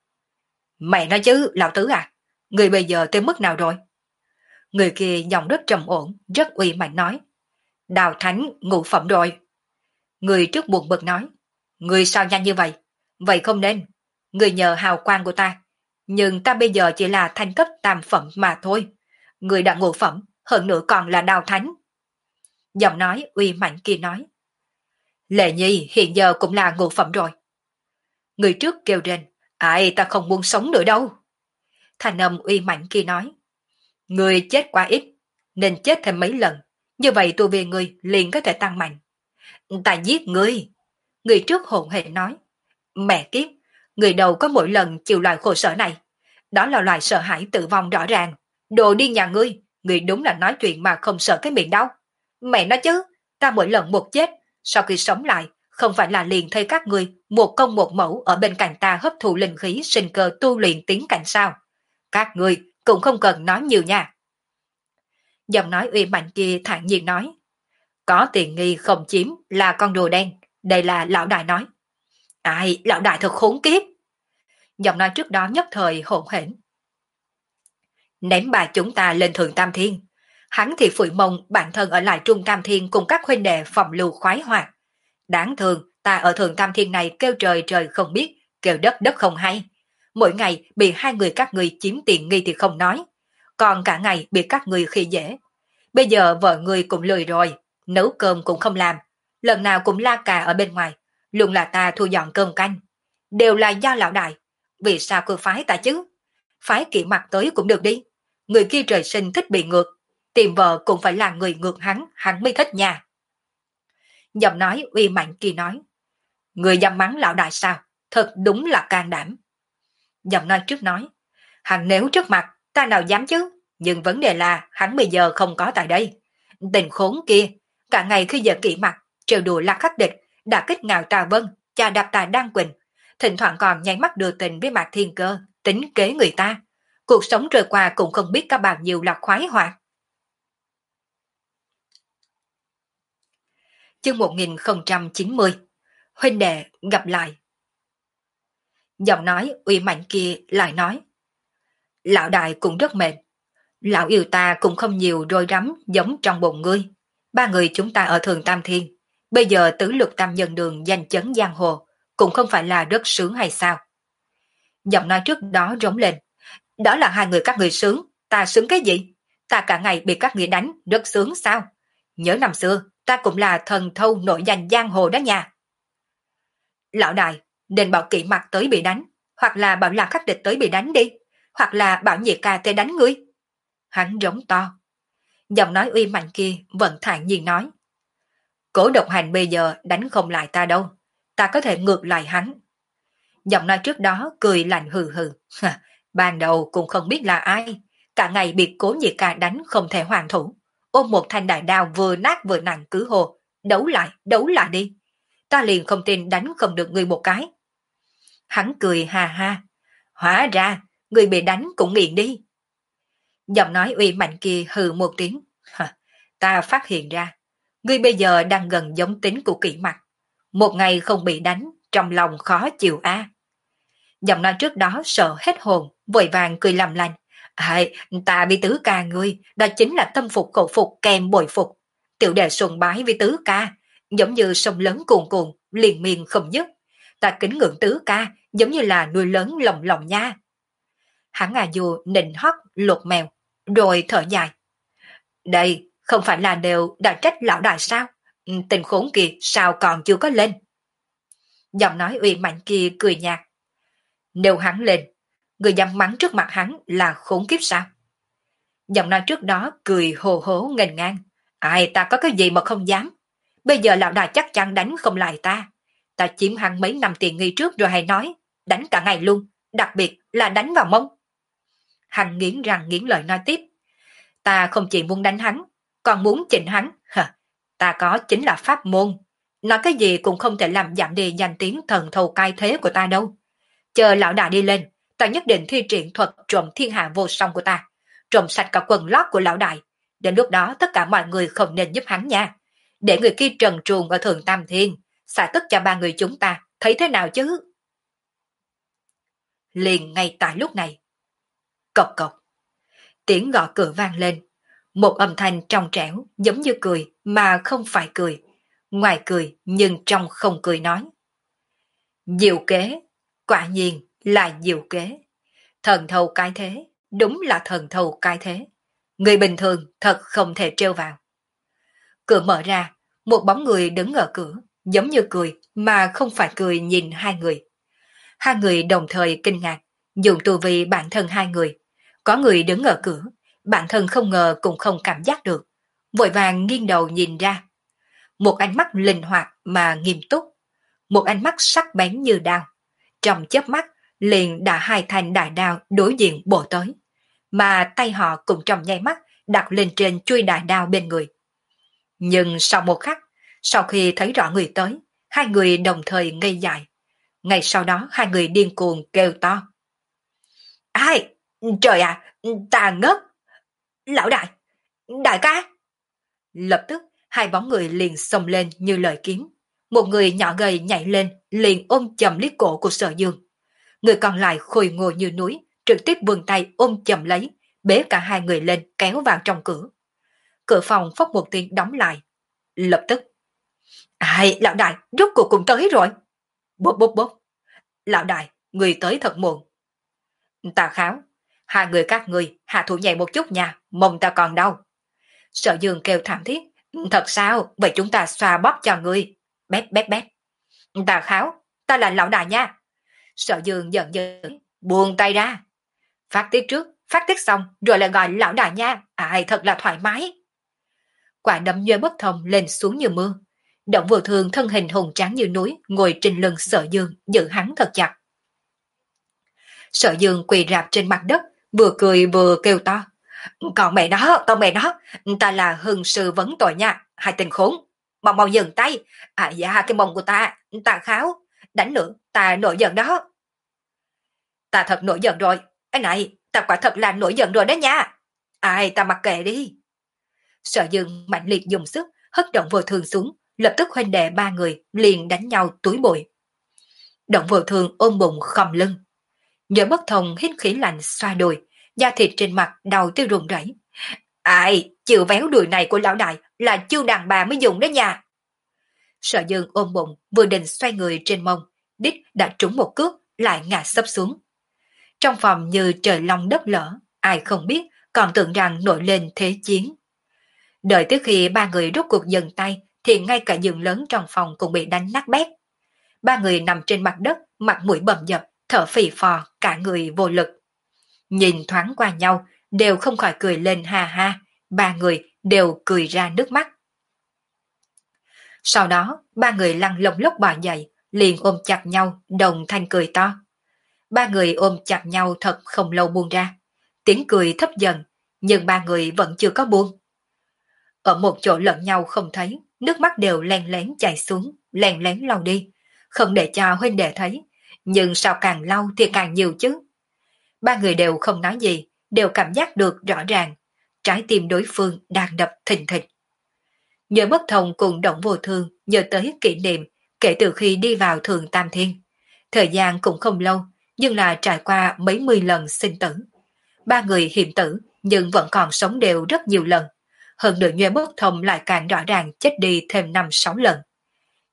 Mẹ nói chứ, lão tứ à, người bây giờ tới mức nào rồi? Người kia giọng rất trầm ổn, rất uy mạnh nói: Đào thánh ngũ phẩm rồi. Người trước buồn bực nói: Người sao nhanh như vậy? Vậy không nên. Người nhờ hào quang của ta, nhưng ta bây giờ chỉ là thanh cấp tam phẩm mà thôi. Người đã ngũ phẩm, hơn nữa còn là đào thánh. Giọng nói uy mạnh kia nói: Lệ Nhi hiện giờ cũng là ngũ phẩm rồi. Người trước kêu lên: Ai, ta không muốn sống nữa đâu. Thanh âm uy mạnh kia nói: Người chết quá ít, nên chết thêm mấy lần, như vậy tu vi người liền có thể tăng mạnh. Ta giết ngươi. Người trước hồn hển nói: Mẹ kiếp, người đầu có mỗi lần chịu loại khổ sở này. Đó là loại sợ hãi tử vong rõ ràng. Đồ đi nhà ngươi, người đúng là nói chuyện mà không sợ cái miệng đau. Mẹ nói chứ, ta mỗi lần một chết, sau khi sống lại, không phải là liền thấy các ngươi một công một mẫu ở bên cạnh ta hấp thụ linh khí sinh cơ tu luyện tiến cảnh sao? Các ngươi cũng không cần nói nhiều nha. Giọng nói uy mạnh kia thản nhiên nói: Có tiền nghi không chiếm là con rùa đen, đây là lão đại nói. Ai, lão đại thật khốn kiếp. Giọng nói trước đó nhất thời hỗn hển. Ném bà chúng ta lên Thượng Tam Thiên. Hắn thì phủi mông bản thân ở lại Trung Tam Thiên cùng các huynh đệ phòng lưu khoái hoạt. Đáng thương, ta ở Thượng Tam Thiên này kêu trời trời không biết, kêu đất đất không hay. Mỗi ngày bị hai người các người chiếm tiền nghi thì không nói, còn cả ngày bị các người khi dễ. Bây giờ vợ người cũng lười rồi, nấu cơm cũng không làm, lần nào cũng la cà ở bên ngoài, luôn là ta thu dọn cơm canh. Đều là do lão đại, vì sao cứ phái ta chứ? Phái Kỵ Mặc tới cũng được đi, người kia trời sinh thích bị ngược, tìm vợ cũng phải là người ngược hắn, hắn mới thích nha. Giọng nói uy mạnh kia nói: Người dám mắng lão đại sao? Thật đúng là can đảm. Giọng nói trước nói: Hắn nếu trước mặt, ta nào dám chứ? Nhưng vấn đề là hắn bây giờ không có tại đây. Tình khốn kia, cả ngày khi giờ Kỵ Mặc, trêu đùa La Khắc Địch, đã kích ngạo Tà Vân, chà đạp Tà Đan Quỳnh, thỉnh thoảng còn nháy mắt đưa tình với Mạc Thiên Cơ, tính kế người ta. Cuộc sống trôi qua cũng không biết có bao nhiêu là khoái hoạt. Chương một nghìn không trăm chín mươi. Huynh đệ gặp lại. Giọng nói uy mạnh kia lại nói: Lão đại cũng rất mệt. Lão yêu ta cũng không nhiều rối rắm giống trong bụng ngươi. Ba người chúng ta ở Thường Tam Thiên, bây giờ tứ lục tam nhân đường danh chấn giang hồ, cũng không phải là rất sướng hay sao? Giọng nói trước đó rống lên: Đó là hai người các người sướng, ta sướng cái gì? Ta cả ngày bị các người đánh, rất sướng sao? Nhớ năm xưa, ta cũng là thần thâu nổi danh giang hồ đó nha. Lão đại, nên bảo Kỵ Mặc tới bị đánh, hoặc là bảo La Khắc Địch tới bị đánh đi, hoặc là bảo Nhị Ca tới đánh ngươi. Hắn rống to. Giọng nói uy mạnh kia vẫn thản nhiên nói: Cố Độc Hành bây giờ đánh không lại ta đâu, ta có thể ngược lại hắn. Giọng nói trước đó cười lạnh hừ hừ. Ban đầu cũng không biết là ai, cả ngày bị Cố Nhị Ca đánh không thể hoàn thủ, ôm một thanh đại đao vừa nát vừa nặng cứ hồ, đấu lại, đấu lại đi. Ta liền không tin đánh không được người một cái. Hắn cười ha ha. Hóa ra, người bị đánh cũng nghiện đi. Giọng nói uy mạnh kia hừ một tiếng. Ta phát hiện ra, ngươi bây giờ đang gần giống tính của Kỵ Mặc. Một ngày không bị đánh, trong lòng khó chịu a. À. Giọng nói trước đó sợ hết hồn, vội vàng cười làm lành. Ai, ta với tứ ca ngươi, đó chính là tâm phục khẩu phục kèm bội phục. Tiểu đệ sùng bái với tứ ca, giống như sông lớn cuồn cuộn, liền miên không dứt. Ta kính ngưỡng tứ ca, giống như là nuôi lớn lòng lòng nha. Hắn à dù nịnh hót lột mèo, rồi thở dài. Đây, không phải là đều đã trách lão đại sao? Ừ, tình khốn kia sao còn chưa có lên? Giọng nói uy mạnh kia cười nhạt. Nếu hắn lên, người dám mắng trước mặt hắn là khốn kiếp sao? Giọng nói trước đó cười hồ hố nghênh ngang. Ai ta có cái gì mà không dám? Bây giờ lão đại chắc chắn đánh không lại ta. Ta chiếm hắn mấy năm tiền nghi trước rồi hay nói. Đánh cả ngày luôn, đặc biệt là đánh vào mông. Hắn nghiến răng nghiến lợi nói tiếp. Ta không chỉ muốn đánh hắn, còn muốn chỉnh hắn. Hả, ta có chính là pháp môn. Nói cái gì cũng không thể làm giảm đi danh tiếng thần thầu cai thế của ta đâu. Chờ lão đại đi lên, ta nhất định thi triển thuật trộm thiên hạ vô song của ta. Trộm sạch cả quần lót của lão đại. Đến lúc đó tất cả mọi người không nên giúp hắn nha. Để người kia trần truồng ở thường Tam Thiên, xả tức cho ba người chúng ta, thấy thế nào chứ? Liền ngay tại lúc này. Cộc cộc. Tiếng gõ cửa vang lên. Một âm thanh trong trẻo giống như cười mà không phải cười. Ngoài cười nhưng trong không cười nói. Diệu kế, quả nhiên là diệu kế. Thần thầu cái thế, đúng là thần thầu cái thế. Người bình thường thật không thể trêu vào. Cửa mở ra, một bóng người đứng ở cửa, giống như cười mà không phải cười nhìn hai người. Hai người đồng thời kinh ngạc, dùng tu vi bản thân hai người. Có người đứng ở cửa, bản thân không ngờ cũng không cảm giác được. Vội vàng nghiêng đầu nhìn ra. Một ánh mắt linh hoạt mà nghiêm túc. Một ánh mắt sắc bén như đao. Trong chớp mắt, liền đã hai thanh đại đao đối diện bổ tới. Mà tay họ cũng trong nháy mắt đặt lên trên chuôi đại đao bên người. Nhưng sau một khắc, sau khi thấy rõ người tới, hai người đồng thời ngây dại. Ngay sau đó hai người điên cuồng kêu to. Ai? Trời ạ, à, ta ngất! Lão đại! Đại ca! Lập tức, hai bóng người liền xông lên như lời kiếm. Một người nhỏ gầy nhảy lên, liền ôm chầm lấy cổ của Sở Dương. Người còn lại khôi ngồi như núi, trực tiếp vươn tay ôm chầm lấy, bế cả hai người lên kéo vào trong cửa. Cửa phòng phốc một tiếng đóng lại. Lập tức. Ai, lão đại, rốt cuộc cũng tới rồi. Bốp bốp bốp. Lão đại, người tới thật muộn. Ta kháo, hai người các người hạ thủ nhẹ một chút nha, mông ta còn đau. Sở Dương kêu thảm thiết. Thật sao, vậy chúng ta xoa bóp cho người. Bép bép bép. Ta kháo, ta là lão đại nha. Sở Dương giận dữ, buông tay ra. Phát tiết trước, phát tiết xong, rồi lại gọi lão đại nha. Ai thật là thoải mái. Quả đấm Duy Bất Thông lên xuống như mưa. Động Vô Thương thân hình hùng tráng như núi, ngồi trên lưng Sở Dương, giữ hắn thật chặt. Sở Dương quỳ rạp trên mặt đất, vừa cười vừa kêu to. Còn mẹ nó, con mẹ nó, ta là hưng sư vấn tội nha, hai tên khốn. Mau mau dừng tay, à dạ cái mông của ta, ta kháo, đánh nữa, ta nổi giận đó. Ta thật nổi giận rồi, cái này, ta quả thật là nổi giận rồi đó nha. Ai, ta mặc kệ đi. Sở Dương mạnh liệt dùng sức, hất Động Vô Thương xuống, lập tức huynh đệ ba người liền đánh nhau túi bụi. Động Vô Thương ôm bụng khom lưng. Nhớ Bất Thông hít khí lạnh xoa đùi, da thịt trên mặt đau tới run rẩy. Ai, chiều véo đùi này của lão đại là chiêu đàn bà mới dùng đó nha. Sở Dương ôm bụng, vừa định xoay người trên mông, đít đã trúng một cước, lại ngã sấp xuống. Trong phòng như trời long đất lở, ai không biết, còn tưởng rằng nổi lên thế chiến. Đợi tới khi ba người rút cuộc dừng tay, thì ngay cả giường lớn trong phòng cũng bị đánh nát bét. Ba người nằm trên mặt đất, mặt mũi bầm dập, thở phì phò, cả người vô lực. Nhìn thoáng qua nhau, đều không khỏi cười lên ha ha, ba người đều cười ra nước mắt. Sau đó, ba người lăn lông lốc bò dậy, liền ôm chặt nhau, đồng thanh cười to. Ba người ôm chặt nhau thật không lâu buông ra. Tiếng cười thấp dần, nhưng ba người vẫn chưa có buông. Ở một chỗ lẫn nhau không thấy, nước mắt đều len lén chảy xuống, len lén lau đi, không để cho huynh đệ thấy, nhưng sao càng lau thì càng nhiều chứ. Ba người đều không nói gì, đều cảm giác được rõ ràng, trái tim đối phương đang đập thình thịch. Nhớ Bất Thông cùng Động Vô Thương nhớ tới kỷ niệm kể từ khi đi vào Thường Tam Thiên. Thời gian cũng không lâu, nhưng là trải qua mấy mươi lần sinh tử. Ba người hiểm tử, nhưng vẫn còn sống đều rất nhiều lần. Hơn nữa Nhớ Bất Thông lại càng rõ ràng chết đi thêm năm sáu lần.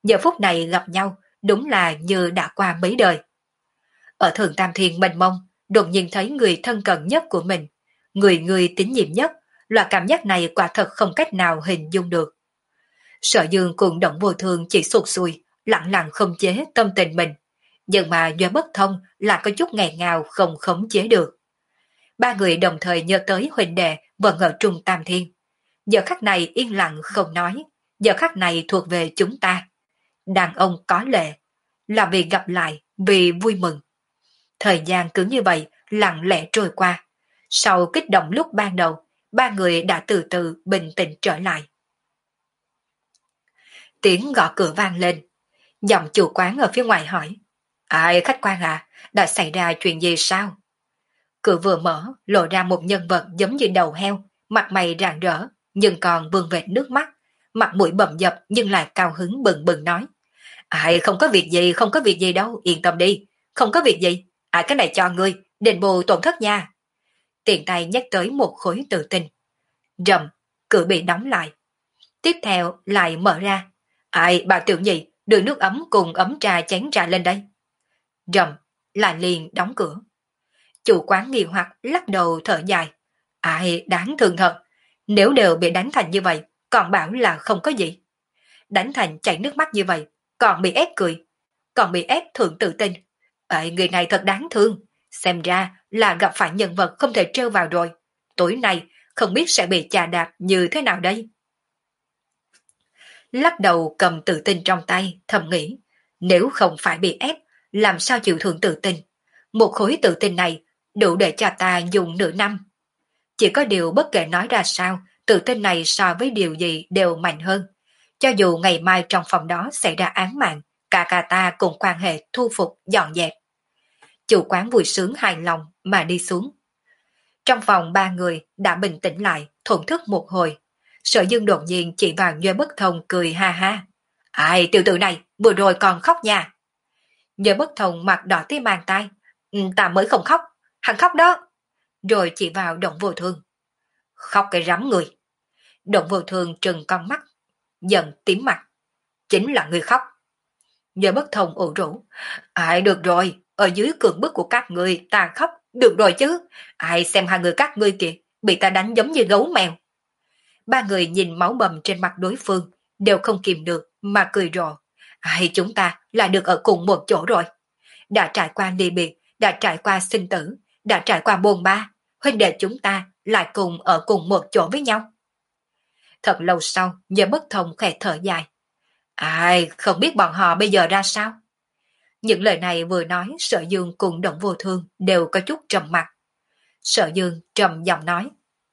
giờ phút này gặp nhau đúng là như đã qua mấy đời. Ở Thường Tam Thiên mênh mông, đột nhiên thấy người thân cận nhất của mình, người người tín nhiệm nhất, loại cảm giác này quả thật không cách nào hình dung được. Sở Dương cùng Động Vô Thương chỉ sụt sùi, lặng lặng không chế tâm tình mình, nhưng mà do bất thông là có chút nghẹn ngào không khống chế được. Ba người đồng thời nhớ tới huynh đệ vẫn ở Trung Tam Thiên. Giờ khắc này yên lặng không nói, giờ khắc này thuộc về chúng ta. Đàn ông có lệ, là vì gặp lại, vì vui mừng. Thời gian cứ như vậy lặng lẽ trôi qua. Sau kích động lúc ban đầu, ba người đã từ từ bình tĩnh trở lại. Tiếng gõ cửa vang lên. Giọng chủ quán ở phía ngoài hỏi. Ai khách quan à, đã xảy ra chuyện gì sao? Cửa vừa mở, lộ ra một nhân vật giống như đầu heo, mặt mày rạng rỡ, nhưng còn vương vệt nước mắt, mặt mũi bầm dập nhưng lại cao hứng bừng bừng nói. Ai không có việc gì, không có việc gì đâu, yên tâm đi, không có việc gì, ai cái này cho ngươi, đền bù tổn thất nha. Tiện tay nhắc tới một khối tự tin. Rầm, cửa bị đóng lại. Tiếp theo lại mở ra. Ai, bà tiểu nhị, đưa nước ấm cùng ấm trà chén trà lên đây. Rầm, lại liền đóng cửa. Chủ quán nghi hoặc lắc đầu thở dài. Ai, đáng thương thật. Nếu đều bị đánh thành như vậy, còn bảo là không có gì. Đánh thành chảy nước mắt như vậy, còn bị ép cười, còn bị ép thượng tự tin. Ê, người này thật đáng thương. Xem ra là gặp phải nhân vật không thể trêu vào rồi. Tối nay không biết sẽ bị chà đạp như thế nào đây. Lắc đầu cầm tự tin trong tay, thầm nghĩ. Nếu không phải bị ép, làm sao chịu thượng tự tin. Một khối tự tin này đủ để cho ta dùng nửa năm. Chỉ có điều bất kể nói ra sao, tự tin này so với điều gì đều mạnh hơn. Cho dù ngày mai trong phòng đó xảy ra án mạng, cả cả ta cùng quan hệ thu phục dọn dẹp. Chủ quán vui sướng hài lòng mà đi xuống. Trong phòng ba người đã bình tĩnh lại, thổn thức một hồi. Sở Dương đột nhiên chỉ vào Nhuê Bất Thông cười ha ha. Ai tiểu tử này, vừa rồi còn khóc nha. Nhuê Bất Thông mặt đỏ tí mang tay. Ừ, ta mới không khóc, hắn khóc đó. Rồi chỉ vào Động Vô Thương. Khóc cái rắm người. Động Vô Thương trừng con mắt, giận tím mặt. Chính là người khóc. Nhuê Bất Thông ủ rũ. Ai được rồi, ở dưới cường bức của các người ta khóc, được rồi chứ. Ai xem hai người các ngươi kìa, bị ta đánh giống như gấu mèo. Ba người nhìn máu bầm trên mặt đối phương, đều không kìm được mà cười rộ. Ai chúng ta lại được ở cùng một chỗ rồi. Đã trải qua ly biệt, đã trải qua sinh tử, đã trải qua bồn ba, huynh đệ chúng ta lại cùng ở cùng một chỗ với nhau. Thật lâu sau, Nhớ Bất Thông khẽ thở dài. Ai, không biết bọn họ bây giờ ra sao? Những lời này vừa nói, Sở Dương cùng Động Vô Thương đều có chút trầm mặt. Sở Dương trầm giọng nói.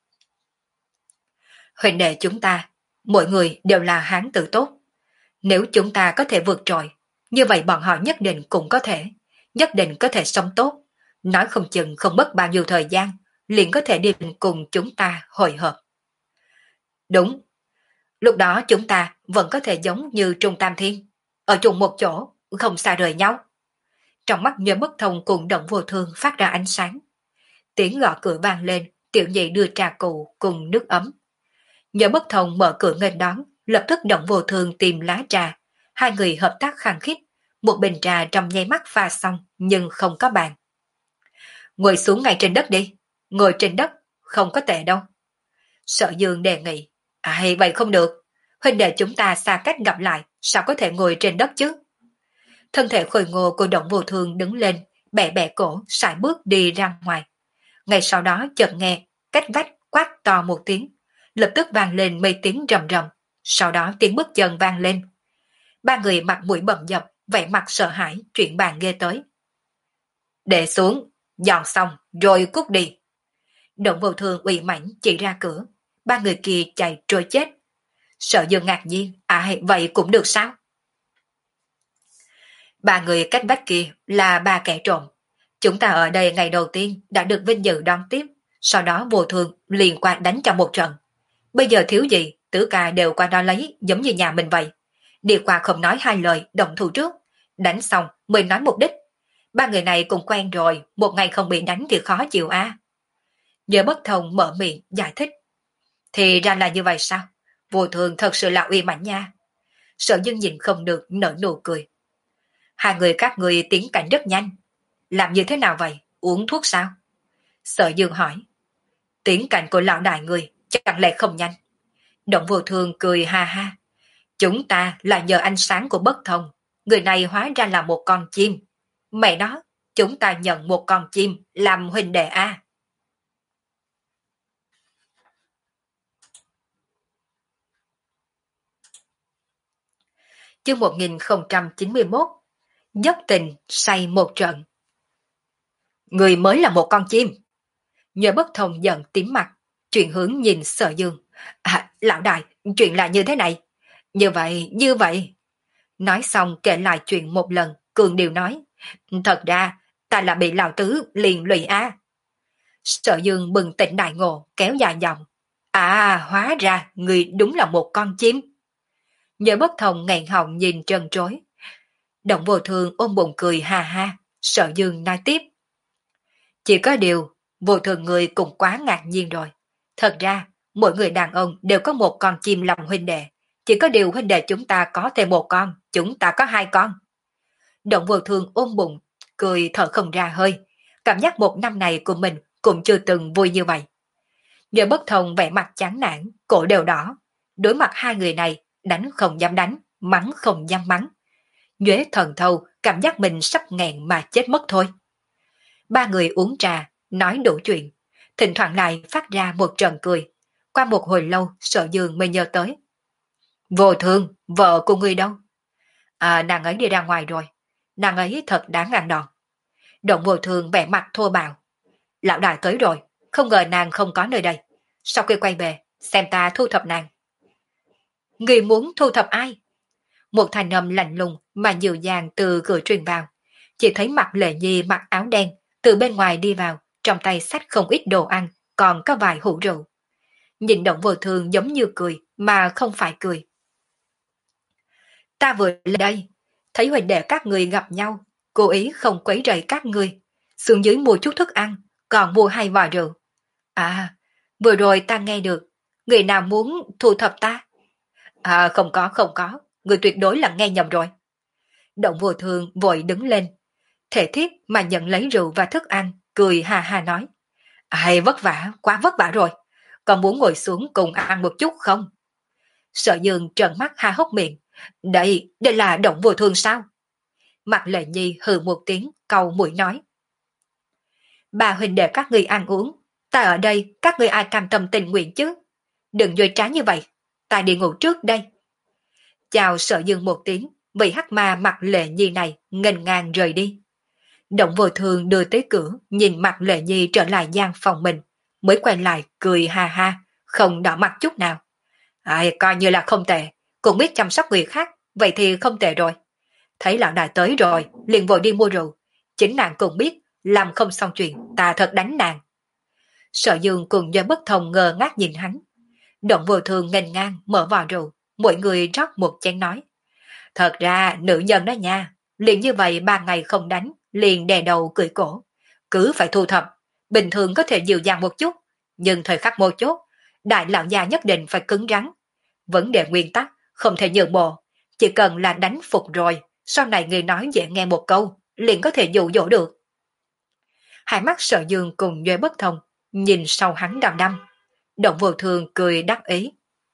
Huynh đệ chúng ta, mỗi người đều là hán tử tốt. Nếu chúng ta có thể vượt trội, như vậy bọn họ nhất định cũng có thể, nhất định có thể sống tốt. Nói không chừng không mất bao nhiêu thời gian, liền có thể đi cùng chúng ta hội hợp. Đúng, lúc đó chúng ta vẫn có thể giống như Trung Tam Thiên, ở chung một chỗ, không xa rời nhau. Trong mắt Nhớ Bất Thông cùng Động Vô Thương phát ra ánh sáng. Tiếng gõ cửa vang lên, tiểu nhị đưa trà cụ cùng nước ấm. Nhớ Bất Thông mở cửa nghênh đón, lập tức Động Vô Thương tìm lá trà. Hai người hợp tác khăng khít, một bình trà trong nháy mắt pha xong nhưng không có bàn. Ngồi xuống ngay trên đất đi, ngồi trên đất, không có tệ đâu. Sở Dương đề nghị, ai vậy không được, huynh đệ chúng ta xa cách gặp lại, sao có thể ngồi trên đất chứ? Thân thể khôi ngô của Động Vô Thương đứng lên, bẻ bẻ cổ, sải bước đi ra ngoài. Ngay sau đó chợt nghe, cách vách quát to một tiếng, lập tức vang lên mấy tiếng rầm rầm, sau đó tiếng bước chân vang lên. Ba người mặt mũi bầm dập, vẻ mặt sợ hãi, chuyện bàn ghê tới. Để xuống, dọn xong, rồi cút đi. Động Vô Thương ủy mãnh chỉ ra cửa, ba người kia chạy trôi chết. Sở Dương ngạc nhiên, à vậy cũng được sao? Ba người cách vách kia là ba kẻ trộm. Chúng ta ở đây ngày đầu tiên đã được vinh dự đón tiếp, sau đó Vô Thương liền qua đánh cho một trận. Bây giờ thiếu gì, tứ ca đều qua đó lấy, giống như nhà mình vậy. Đi qua không nói hai lời, động thủ trước, đánh xong mới nói mục đích. Ba người này cũng quen rồi, một ngày không bị đánh thì khó chịu à. Nhớ Bất Thông mở miệng giải thích. Thì ra là như vậy sao? Vô Thường thật sự là uy mãnh nha. Sở Dương nhìn không được nở nụ cười. Hai người các người tiến cảnh rất nhanh. Làm như thế nào vậy? Uống thuốc sao? Sở Dương hỏi. Tiến cảnh của lão đại người chẳng lẽ không nhanh? Động Vô Thương cười ha ha. Chúng ta là nhờ ánh sáng của bất thông. Người này hóa ra là một con chim. Mẹ nó, chúng ta nhận một con chim làm huynh đệ A. Chương một nghìn không trăm chín mươi mốt. Dốc tình say một trận. Người mới là một con chim. Nhờ bất thông giận tím mặt, chuyển hướng nhìn Sở Dương. À, lão đại, chuyện là như thế này. Như vậy, như vậy. Nói xong kể lại chuyện một lần, cường điều nói. Thật ra, ta là bị lão tứ liền lụy A. Sở Dương bừng tỉnh đại ngộ, kéo dài giọng. À, hóa ra, người đúng là một con chim. Nhờ bất thông nghẹn họng nhìn trân trối. Động Vô Thương ôm bụng cười ha ha, Sở Dương nói tiếp. Chỉ có điều, Vô Thường người cũng quá ngạc nhiên rồi. Thật ra, mỗi người đàn ông đều có một con chim làm huynh đệ. Chỉ có điều huynh đệ chúng ta có thêm một con, chúng ta có hai con. Động Vô Thương ôm bụng, cười thở không ra hơi. Cảm giác một năm này của mình cũng chưa từng vui như vậy. Nhờ bất thông vẻ mặt chán nản, cổ đều đỏ. Đối mặt hai người này, đánh không dám đánh, mắng không dám mắng. Nhuế thần thâu, cảm giác mình sắp nghẹn mà chết mất thôi. Ba người uống trà, nói đủ chuyện. Thỉnh thoảng lại phát ra một trận cười. Qua một hồi lâu, Sở Dương mới nhớ tới. Vô Thương, vợ của người đâu? À, nàng ấy đi ra ngoài rồi. Nàng ấy thật đáng ăn đòn. Động Vô Thương vẻ mặt thô bạo. Lão đại tới rồi, không ngờ nàng không có nơi đây. Sau khi quay về, xem ta thu thập nàng. Người muốn thu thập ai? Một thanh âm lạnh lùng mà dịu dàng từ cửa truyền vào. Chỉ thấy mặt Lệ Nhi mặc áo đen, từ bên ngoài đi vào, trong tay xách không ít đồ ăn, còn có vài hũ rượu. Nhìn Động Vô Thương giống như cười, mà không phải cười. Ta vừa lên đây, thấy huynh đệ các người gặp nhau, cố ý không quấy rầy các người, xuống dưới mua chút thức ăn, còn mua hai vò rượu. À, vừa rồi ta nghe được, người nào muốn thu thập ta? À, không có, không có, người tuyệt đối là nghe nhầm rồi. Động Vô Thương vội đứng lên, thể thiết mà nhận lấy rượu và thức ăn, cười hà hà nói. Ai vất vả, quá vất vả rồi, còn muốn ngồi xuống cùng ăn một chút không? Sở Dương trợn mắt ha hốc miệng. Đây, đây là Động Vô Thương sao? Mặt Lệ Nhi hừ một tiếng, cầu mũi nói. Bà huynh đệ các người ăn uống, ta ở đây, các người ai cam tâm tình nguyện chứ? Đừng dối trá như vậy, ta đi ngủ trước đây. Chào Sở Dương một tiếng, vị hắc ma mặt Lệ Nhi này nghênh ngang rời đi. Động Vô Thương đưa tới cửa, nhìn mặt Lệ Nhi trở lại gian phòng mình, mới quay lại cười ha ha, không đỏ mặt chút nào. Ai, coi như là không tệ, cũng biết chăm sóc người khác, vậy thì không tệ rồi. Thấy lão đại tới rồi, liền vội đi mua rượu. Chính nàng cũng biết, làm không xong chuyện, ta thật đánh nàng. Sở Dương cùng do bất thông ngờ ngác nhìn hắn. Động Vô Thương nghênh ngang mở vào rượu, mỗi người rót một chén nói. Thật ra, nữ nhân đó nha, liền như vậy ba ngày không đánh, liền đè đầu cười cổ. Cứ phải thu thập, bình thường có thể dịu dàng một chút, nhưng thời khắc mấu chốt, đại lão gia nhất định phải cứng rắn. Vấn đề nguyên tắc, không thể nhượng bộ, chỉ cần là đánh phục rồi, sau này người nói dễ nghe một câu, liền có thể dụ dỗ được. Hai mắt Sở Dương cùng Duy Bất Thông, nhìn sau hắn đăm đăm. Động Vô Thương cười đắc ý.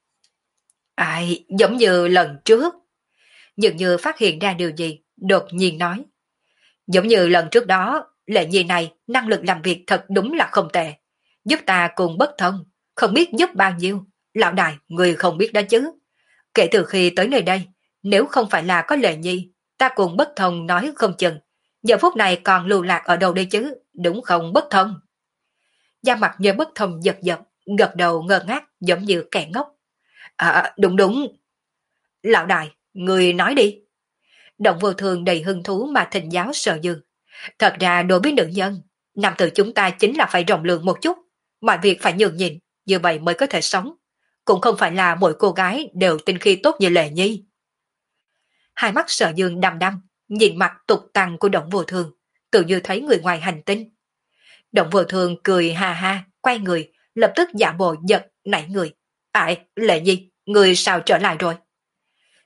Ai, giống như lần trước. Dường như phát hiện ra điều gì, đột nhiên nói. Giống như lần trước đó, Lệ Nhi này năng lực làm việc thật đúng là không tệ. Giúp ta cùng Bất Thông, không biết giúp bao nhiêu. Lão đại, người không biết đó chứ. Kể từ khi tới nơi đây, nếu không phải là có Lệ Nhi, ta cùng Bất Thông nói không chừng. Giờ phút này còn lưu lạc ở đâu đây chứ, đúng không Bất Thông? Da mặt như Bất Thông giật giật, gật đầu ngơ ngác giống như kẻ ngốc. À, đúng đúng. Lão đại, người nói đi. Động Vô Thường đầy hứng thú mà thỉnh giáo Sở Dương. Thật ra đối với nữ nhân, nam tử chúng ta chính là phải rộng lượng một chút, mọi việc phải nhường nhịn, như vậy mới có thể sống. Cũng không phải là mỗi cô gái đều tinh khi tốt như Lệ Nhi. Hai mắt Sở Dương đăm đăm, nhìn mặt tục tăng của Động Vô Thường, tự như thấy người ngoài hành tinh. Động Vô Thường cười ha ha, quay người, lập tức giả bộ giật nảy người. Ai, Lệ Nhi, người sao trở lại rồi?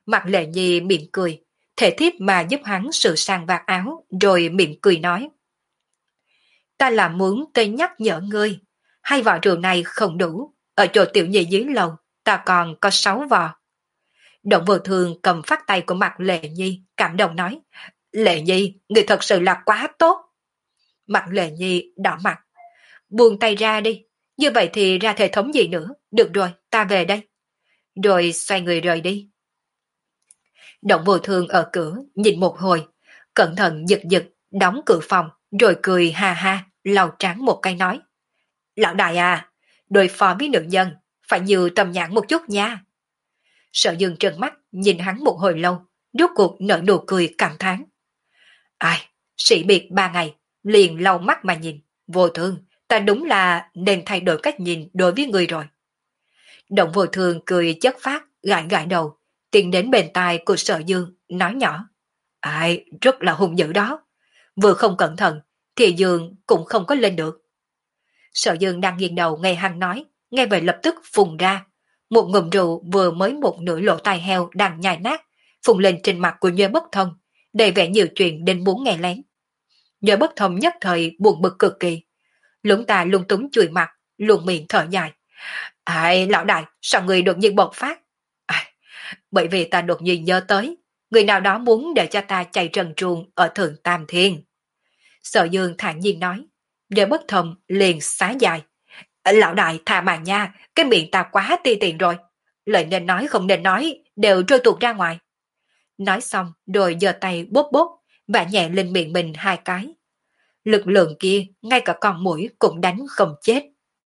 Mặt Lệ Nhi mỉm cười, thể thiếp mà giúp hắn sửa sang vạt áo, rồi mỉm cười nói. Ta là muốn tới nhắc nhở ngươi, hai vỏ rượu này không đủ, ở chỗ tiểu nhị dưới lầu, ta còn có sáu vò. Động Vô Thường cầm phát tay của mặt Lệ Nhi, cảm động nói, Lệ Nhi, người thật sự là quá tốt. Mặt Lệ Nhi đỏ mặt, buông tay ra đi, như vậy thì ra thể thống gì nữa, được rồi, ta về đây. Rồi xoay người rời đi. Động Vô Thường ở cửa, nhìn một hồi, cẩn thận giật giật, đóng cửa phòng, rồi cười ha ha, lau trán một cái nói. Lão đại à, đối phó với nữ nhân, phải nhiều tầm nhãn một chút nha. Sở Dương trợn mắt, nhìn hắn một hồi lâu, rốt cuộc nở nụ cười cảm thán. Ai, sĩ biệt ba ngày, liền lau mắt mà nhìn, Vô Thường, ta đúng là nên thay đổi cách nhìn đối với người rồi. Động Vô Thường cười chất phát, gãi gãi đầu, tiến đến bên tai của Sở Dương, nói nhỏ. Ai, rất là hung dữ đó. Vừa không cẩn thận, thì Dương cũng không có lên được. Sở Dương đang nghiêng đầu nghe hắn nói, nghe vậy lập tức phùng ra. Một ngụm rượu vừa mới một nửa lỗ tai heo đang nhai nát, phùng lên trên mặt của Nhuê Bất Thông, đầy vẻ nhiều chuyện đến muốn nghe lén. Nhuê Bất Thông nhất thời buồn bực cực kỳ. Lúng ta lung túng chùi mặt, luôn miệng thở dài. Ai, lão đại, sao người đột nhiên bộc phát? À, bởi vì ta đột nhiên nhớ tới, người nào đó muốn để cho ta chạy trần truồng ở Thượng Tam Thiên. Sở Dương thản nhiên nói, Nhuê Bất Thông liền xá dài. Lão đại thà mà nha, cái miệng ta quá ti tiện rồi. Lời nên nói không nên nói, đều trôi tuột ra ngoài. Nói xong rồi giơ tay bóp bóp, và nhẹ lên miệng mình hai cái. Lực lượng kia, ngay cả con mũi cũng đánh không chết.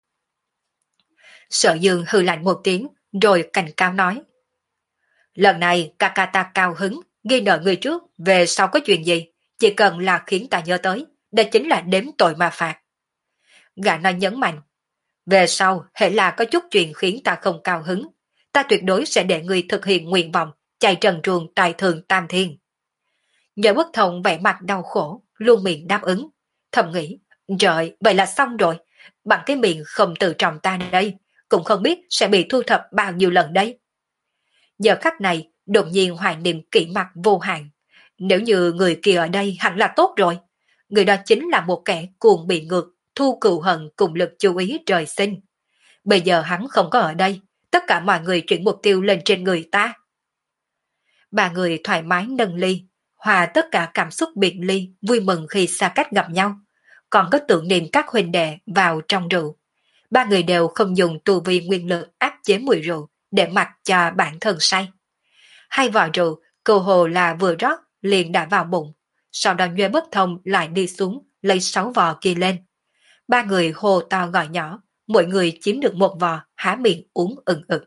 Sở Dương hừ lạnh một tiếng, rồi cảnh cáo nói. Lần này ca ca ta cao hứng, ghi nợ người trước, về sau có chuyện gì, chỉ cần là khiến ta nhớ tới, đó chính là đếm tội mà phạt. Gã nói nhấn mạnh. Về sau, hệ là có chút chuyện khiến ta không cao hứng, ta tuyệt đối sẽ để người thực hiện nguyện vọng, chạy trần truồng tại Thượng Tam Thiên. Nhớ Bất Thông vẻ mặt đau khổ, luôn miệng đáp ứng. Thầm nghĩ, trời, vậy là xong rồi, bằng cái miệng không tự trọng ta đây, cũng không biết sẽ bị thu thập bao nhiêu lần đấy. Giờ khắc này, đột nhiên hoài niệm kỹ mặt vô hạn. Nếu như người kia ở đây hẳn là tốt rồi. Người đó chính là một kẻ cuồng bị ngược, thu cừu hận cùng lực chú ý trời sinh. Bây giờ hắn không có ở đây, tất cả mọi người chuyển mục tiêu lên trên người ta. Ba người thoải mái nâng ly, hòa tất cả cảm xúc biệt ly, vui mừng khi xa cách gặp nhau. Còn có tưởng niệm các huynh đệ vào trong rượu. Ba người đều không dùng tu vi nguyên lực áp chế mùi rượu để mặc cho bản thân say. Hai vò rượu, cơ hồ là vừa rót, liền đã vào bụng. Sau đó Nhuê Bất Thông lại đi xuống, lấy sáu vò kia lên. Ba người hô to gọi nhỏ, mỗi người chiếm được một vò, há miệng uống ừng ực.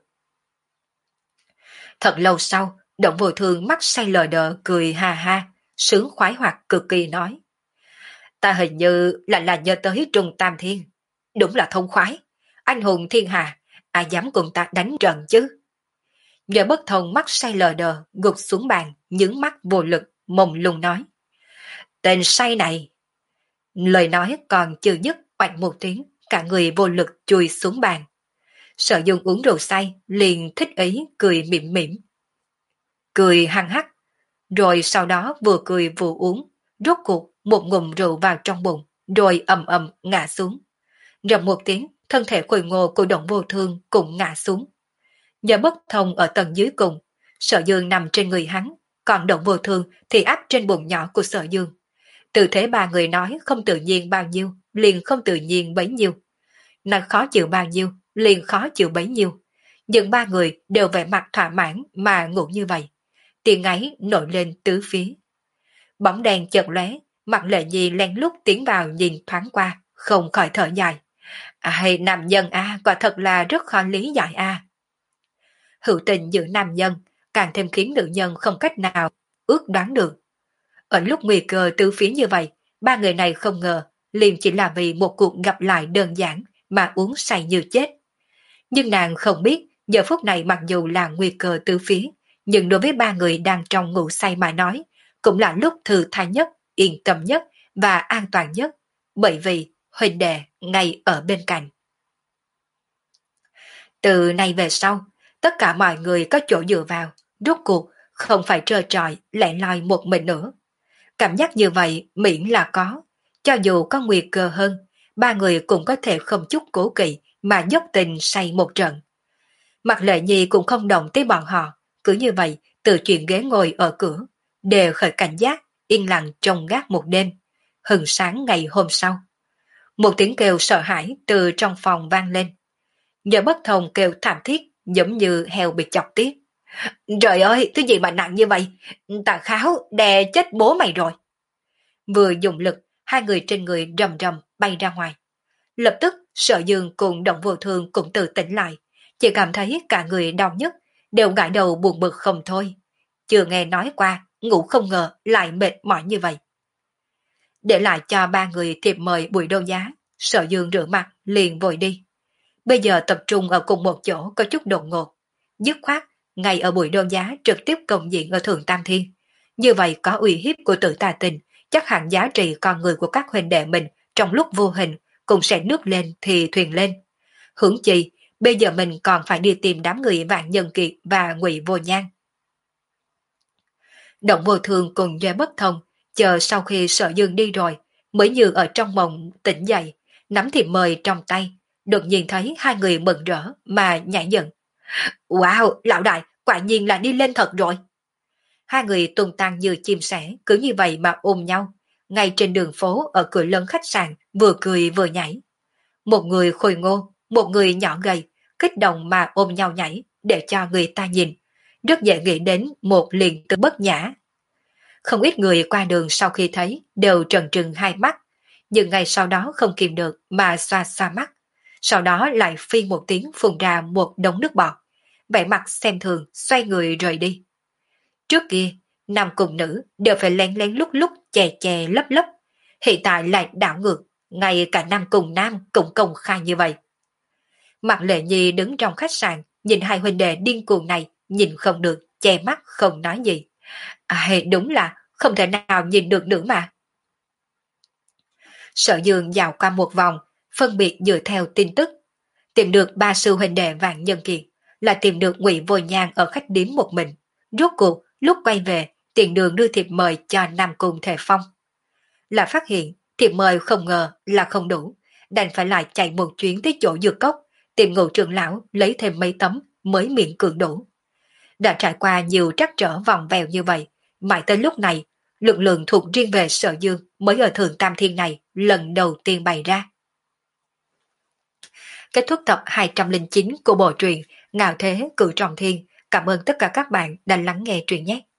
Thật lâu sau, Động Vô Thường mắt say lờ đờ cười ha ha, sướng khoái hoạt cực kỳ nói. Ta hình như là là nhớ tới Trung Tam Thiên. Đúng là thông khoái. Anh hùng thiên hà, ai dám cùng ta đánh trận chứ? Nhờ Bất Thông mắt say lờ đờ, gục xuống bàn, nhướng mắt vô lực, mông lung nói. Tên say này. Lời nói còn chưa dứt, oạch một tiếng, cả người vô lực chui xuống bàn. Sở Dung uống rượu say, liền thích ý, cười mỉm mỉm. Cười hăng hắc, rồi sau đó vừa cười vừa uống, rốt cuộc một ngụm rượu vào trong bụng, rồi ầm ầm ngã xuống. Rầm một tiếng, thân thể khôi ngô của Động Vô Thương cũng ngã xuống. Nhờ Bất Thông ở tầng dưới cùng, Sở Dương nằm trên người hắn, còn Động Vô Thương thì áp trên bụng nhỏ của Sở Dương. Tư thế ba người nói không tự nhiên bao nhiêu, liền không tự nhiên bấy nhiêu. Nói khó chịu bao nhiêu, liền khó chịu bấy nhiêu. Nhưng ba người đều vẻ mặt thỏa mãn mà ngủ như vậy. Tiếng ấy nổi lên tứ phía. Bóng đèn chợt lóe, Mặt Lệ Nhi lén lút tiến vào nhìn thoáng qua, không khỏi thở dài. Ai, nam nhân a, quả thật là rất khó lý giải a. Hữu tình giữa nam nhân, càng thêm khiến nữ nhân không cách nào ước đoán được. Ở lúc nguy cơ tứ phía như vậy, ba người này không ngờ, liền chỉ là vì một cuộc gặp lại đơn giản mà uống say như chết. Nhưng nàng không biết, giờ phút này mặc dù là nguy cơ tứ phía, nhưng đối với ba người đang trong ngủ say mà nói, cũng là lúc thư thái nhất, yên tâm nhất và an toàn nhất, bởi vì huynh đệ ngay ở bên cạnh. Từ nay về sau, tất cả mọi người có chỗ dựa vào, rốt cuộc không phải trơ trọi lẻ loi một mình nữa. Cảm giác như vậy miễn là có, cho dù có nguy cơ hơn, ba người cũng có thể không chút cố kỵ mà dốc tình say một trận. Mặt Lệ Nhi cũng không động tới bọn họ, cứ như vậy tự chuyện ghế ngồi ở cửa, đều khởi cảnh giác, yên lặng trông gác một đêm. Hừng sáng ngày hôm sau, một tiếng kêu sợ hãi từ trong phòng vang lên. Nhờ bất thông kêu thảm thiết giống như heo bị chọc tiết. Trời ơi, thứ gì mà nặng như vậy? Tà Kháo đè chết bố mày rồi. Vừa dùng lực, hai người trên người rầm rầm bay ra ngoài. Lập tức Sở Dương cùng Động Vô Thương cũng tự tỉnh lại, chỉ cảm thấy cả người đau nhức, đều gãi đầu buồn bực không thôi. Chưa nghe nói qua, ngủ không ngờ lại mệt mỏi như vậy. Để lại cho ba người thiệp mời buổi đấu giá, Sở Dương rửa mặt liền vội đi. Bây giờ tập trung ở cùng một chỗ có chút đột ngột. Dứt khoát, ngay ở buổi đấu giá trực tiếp công diện ở Thượng Tam Thiên. Như vậy có uy hiếp của tự tà tình, chắc hẳn giá trị con người của các huynh đệ mình trong lúc vô hình cũng sẽ nước lên thì thuyền lên. Hưởng chi, bây giờ mình còn phải đi tìm đám người Vạn Nhân Kiệt và Ngụy Vô Nhan. Động Vô Thường cùng Rê Bất Thông, chờ sau khi Sở Dương đi rồi, mới như ở trong mộng tỉnh dậy, nắm thiệp mời trong tay, đột nhiên thấy hai người mừng rỡ mà nhảy dựng. Wow, lão đại, quả nhiên là đi lên thật rồi. Hai người tung tăng như chim sẻ, cứ như vậy mà ôm nhau, ngay trên đường phố ở cửa lớn khách sạn, vừa cười vừa nhảy. Một người khôi ngô, một người nhỏ gầy, kích động mà ôm nhau nhảy, để cho người ta nhìn. Rất dễ nghĩ đến một liền từ bất nhã. Không ít người qua đường sau khi thấy đều trần trừng hai mắt, nhưng ngay sau đó không kìm được mà xoa xoa mắt. Sau đó lại phi một tiếng phun ra một đống nước bọt, vẻ mặt xem thường xoay người rời đi. Trước kia, nam cùng nữ đều phải lén lén lúc lúc chè chè lấp lấp, hiện tại lại đảo ngược, ngay cả nam cùng nam cũng công khai như vậy. Mặt Lệ Nhi đứng trong khách sạn, nhìn hai huynh đệ điên cuồng này, nhìn không được, che mắt không nói gì. À, đúng là không thể nào nhìn được nữa mà. Sở Dương dạo qua một vòng, phân biệt dựa theo tin tức. Tìm được ba sư huynh đệ Vạn Nhân Kiệt, là tìm được Ngụy Vô Nhan ở khách điếm một mình. Rốt cuộc, lúc quay về, tiền đường đưa thiệp mời cho Nam Cung Thể Phong. Là phát hiện, thiệp mời không ngờ là không đủ, đành phải lại chạy một chuyến tới chỗ dược cốc, tìm Ngũ trưởng lão lấy thêm mấy tấm mới miễn cưỡng đủ. Đã trải qua nhiều trắc trở vòng vèo như vậy, mãi tới lúc này, lực lượng thuộc riêng về Sở Dương mới ở Thượng Tam Thiên này lần đầu tiên bày ra. Kết thúc tập hai trăm lẻ chín của bộ truyện Ngạo Thế Cửu Trọng Thiên. Cảm ơn tất cả các bạn đã lắng nghe truyện nhé.